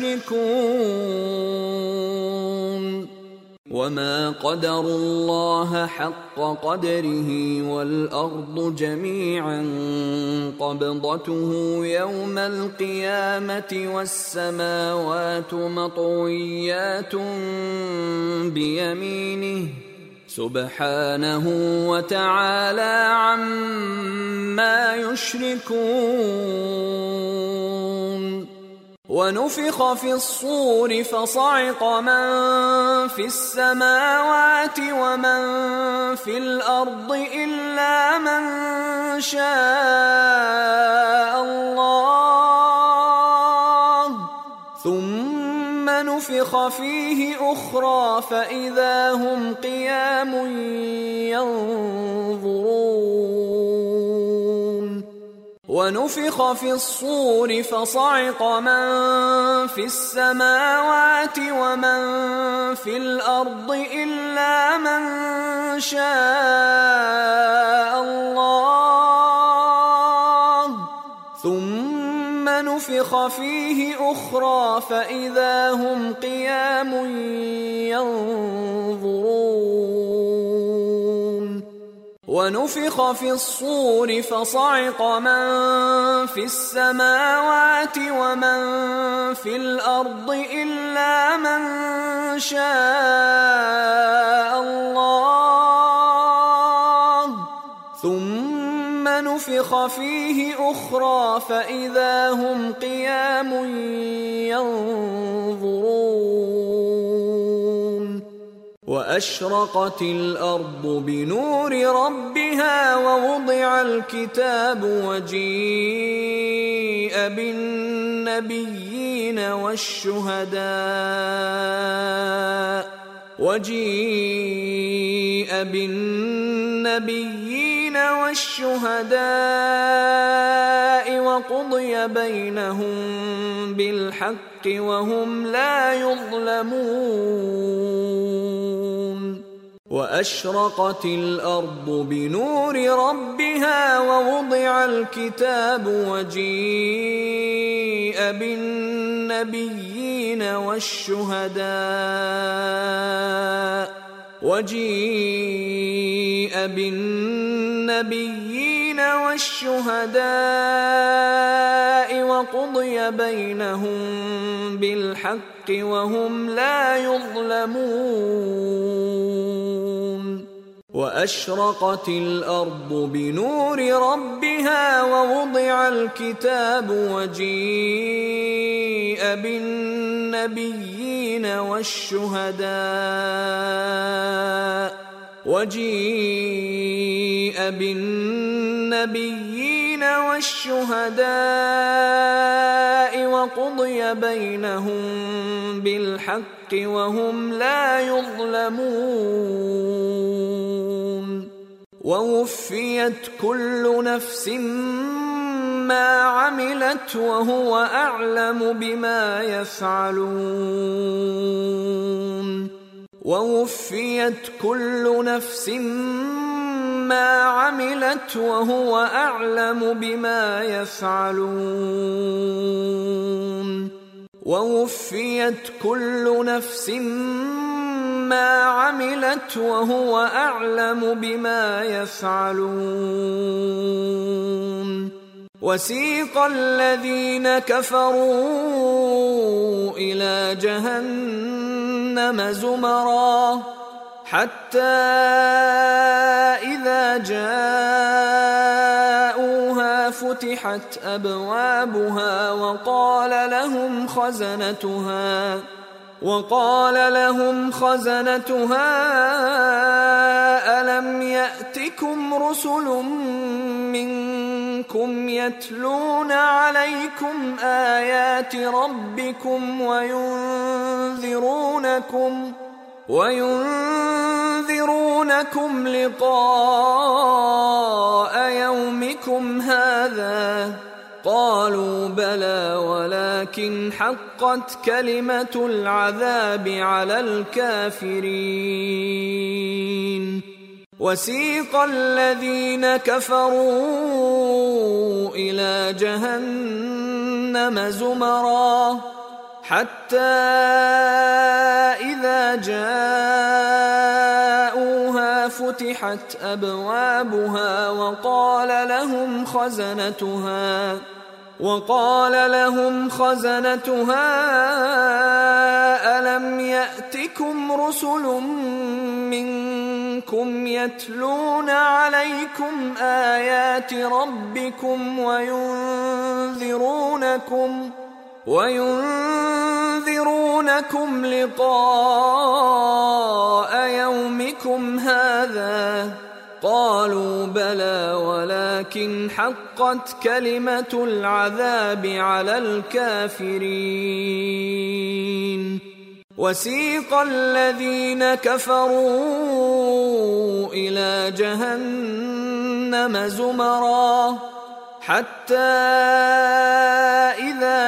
يشركون وما قدروا الله حق قدره والأرض جميعا قبضته يوم القيامة والسماوات مطويات بيمينه سبحانه وتعالى عما يشركون ونفخ في الصور فصعق من في السماوات ومن في الأرض إلا من شاء الله ثم نفخ فيه أخرى فإذا هم قيام ينظرون ونفخ في الصور فصعق من في السماوات ومن في الأرض إلا من شاء الله ثم نفخ فيه أخرى فإذا هم قيام ينظرون ونفخ في الصور فصعق من في السماوات ومن في الأرض إلا من شاء الله ثم نفخ فيه أخرى فإذا هم قيام ينظرون وأشرقت الأرض بنور ربها ووضع الكتاب وجيء بالنبيين والشهداء وجيء بالنبيين والشهداء وقضي بينهم بالحق وهم لا يظلمون وأشرقت الأرض بنور ربها ووضع الكتاب وجيء بالنبيين والشهداء وجيء بالنبيين والشهداء وقضي بينهم بالحق وهم لا يظلمون وأشرقت الأرض بنور ربها ووضع الكتاب وجيء بالنبيين والشهداء وجيء بالنبيين والشهداء وقضي بينهم بالحق وهم لا يظلمون ووفيت كل نفس ما عملت وهو أعلم بما يفعلون ووفيت كل نفس ما عملت وهو أعلم بما يفعلون ووفيت كل نفس ما عملت وهو أعلم بما يفعلون وسيق الذين كفروا إلى جهنم زمرا حتى إذا جاءوها فتحت فتحت أبوابها وقال لهم خزنتها وقال لهم خزنتها ألم يأتكم رسل منكم يتلون عليكم آيات ربكم وينذرونكم وينذرونكم لقاء يومكم هذا؟ قالوا بلى ولكن حقت كلمة العذاب على الكافرين. وسيق الذين كفروا إلى جهنم زمرا حتى إذا جاءوها فتحت أبوابها وقال لهم خزنتها وقال لهم خزنتها ألم يأتكم رسل منكم يتلون عليكم آيات ربكم وينذرونكم وينذرونكم لقاء يومكم هذا؟ قالوا بلى ولكن حقت كلمة العذاب على الكافرين. وسيق الذين كفروا إلى جهنم زمرا حتى إذا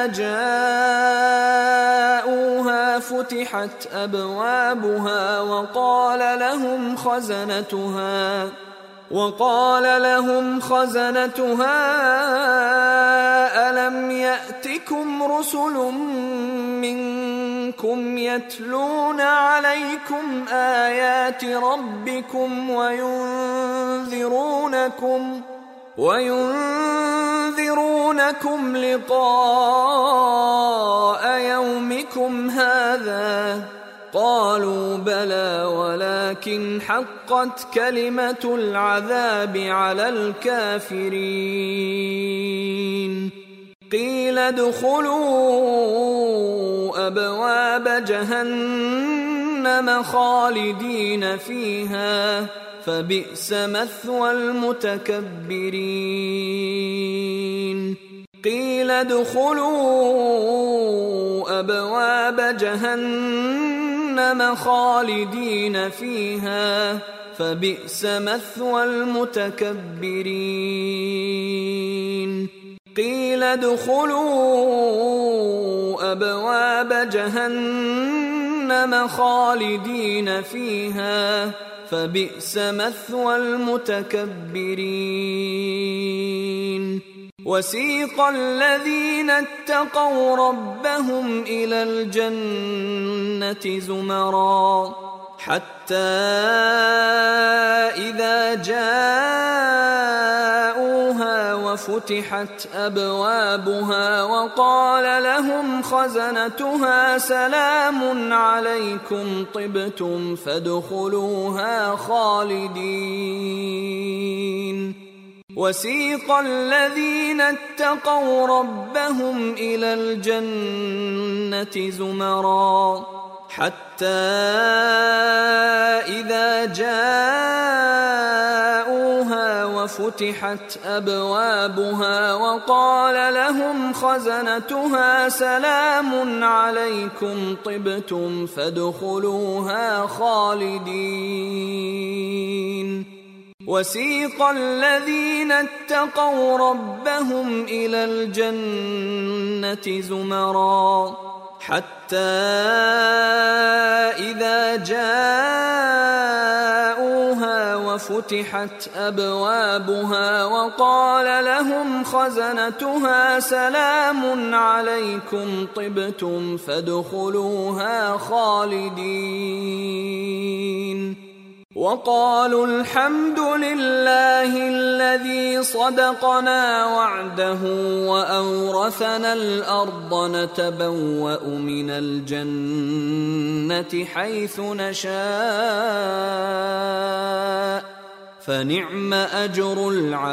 جاءوها فتحت أبوابها وقال لهم خزنتها وقال لهم خزنتها ألم يأتكم رسل منكم يتلون عليكم آيات ربكم وينذرونكم وينذرونكم لقاء يومكم هذا؟ قالوا بلى ولكن حقت كلمة العذاب على الكافرين. قيل ادخلوا أبواب جهنم خالدين فيها فبئس مثوى المتكبرين. قيل ادخلوا أبواب جهنم خالدين فيها فبئس مثوى المتكبرين. قيل ادخلوا أبواب جهنم خالدين فيها فبئس مثوى المتكبرين. وسيق الذين اتقوا ربهم إلى الجنة زمرا حتى إذا جاءوها وفتحت أبوابها وقال لهم خزنتها سلام عليكم طبتم فادخلوها خالدين. وسيق الذين اتقوا ربهم إلى الجنة زمرا حتى إذا جاءوها وفتحت أبوابها وقال لهم خزنتها سلام عليكم طبتم فادخلوها خالدين. وسيق الذين اتقوا ربهم إلى الجنة زمرا حتى إذا جاءوها وفتحت أبوابها وقال لهم خزنتها سلام عليكم طبتم فادخلوها خالدين. وقالوا الحمد لله الذي صدقنا وعده وأورثنا الأرض نتبوأ من الجنة حيث نشاء فنعم أجر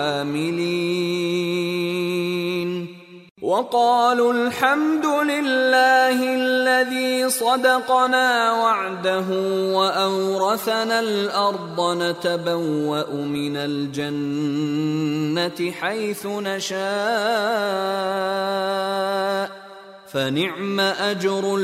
العاملين وقالوا الحمد لله الذي صدقنا وعده وأورثنا الأرض نتبوأ من الجنة حيث نشاء فنعم أجر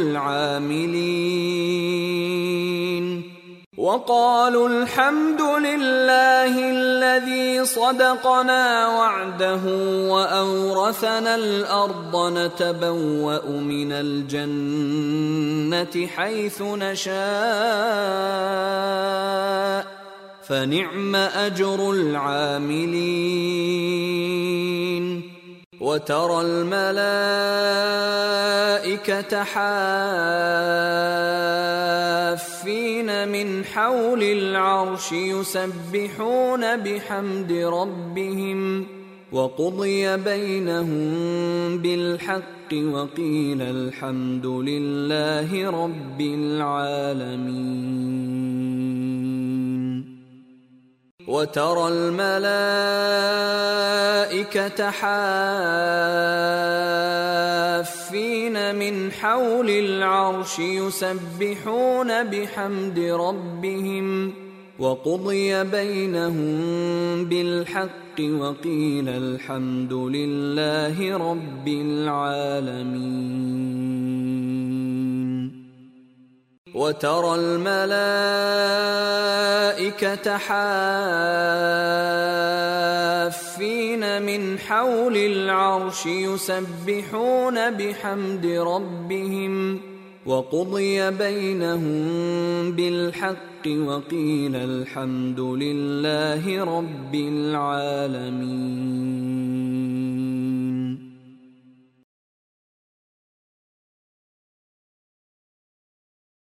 العاملين وقالوا الحمد لله الذي صدقنا وعده وأورثنا الأرض نتبوأ من الجنة حيث نشاء فنعم أجر العاملين وترى الملائكة حافين من حول العرش يسبحون بحمد ربهم وقضي بينهم بالحق وقيل الحمد لله رب العالمين وترى الملائكة حافين من حول العرش يسبحون بحمد ربهم وقضي بينهم بالحق وقيل الحمد لله رب العالمين وترى الملائكة حافين من حول العرش يسبحون بحمد ربهم وقضي بينهم بالحق وقيل الحمد لله رب العالمين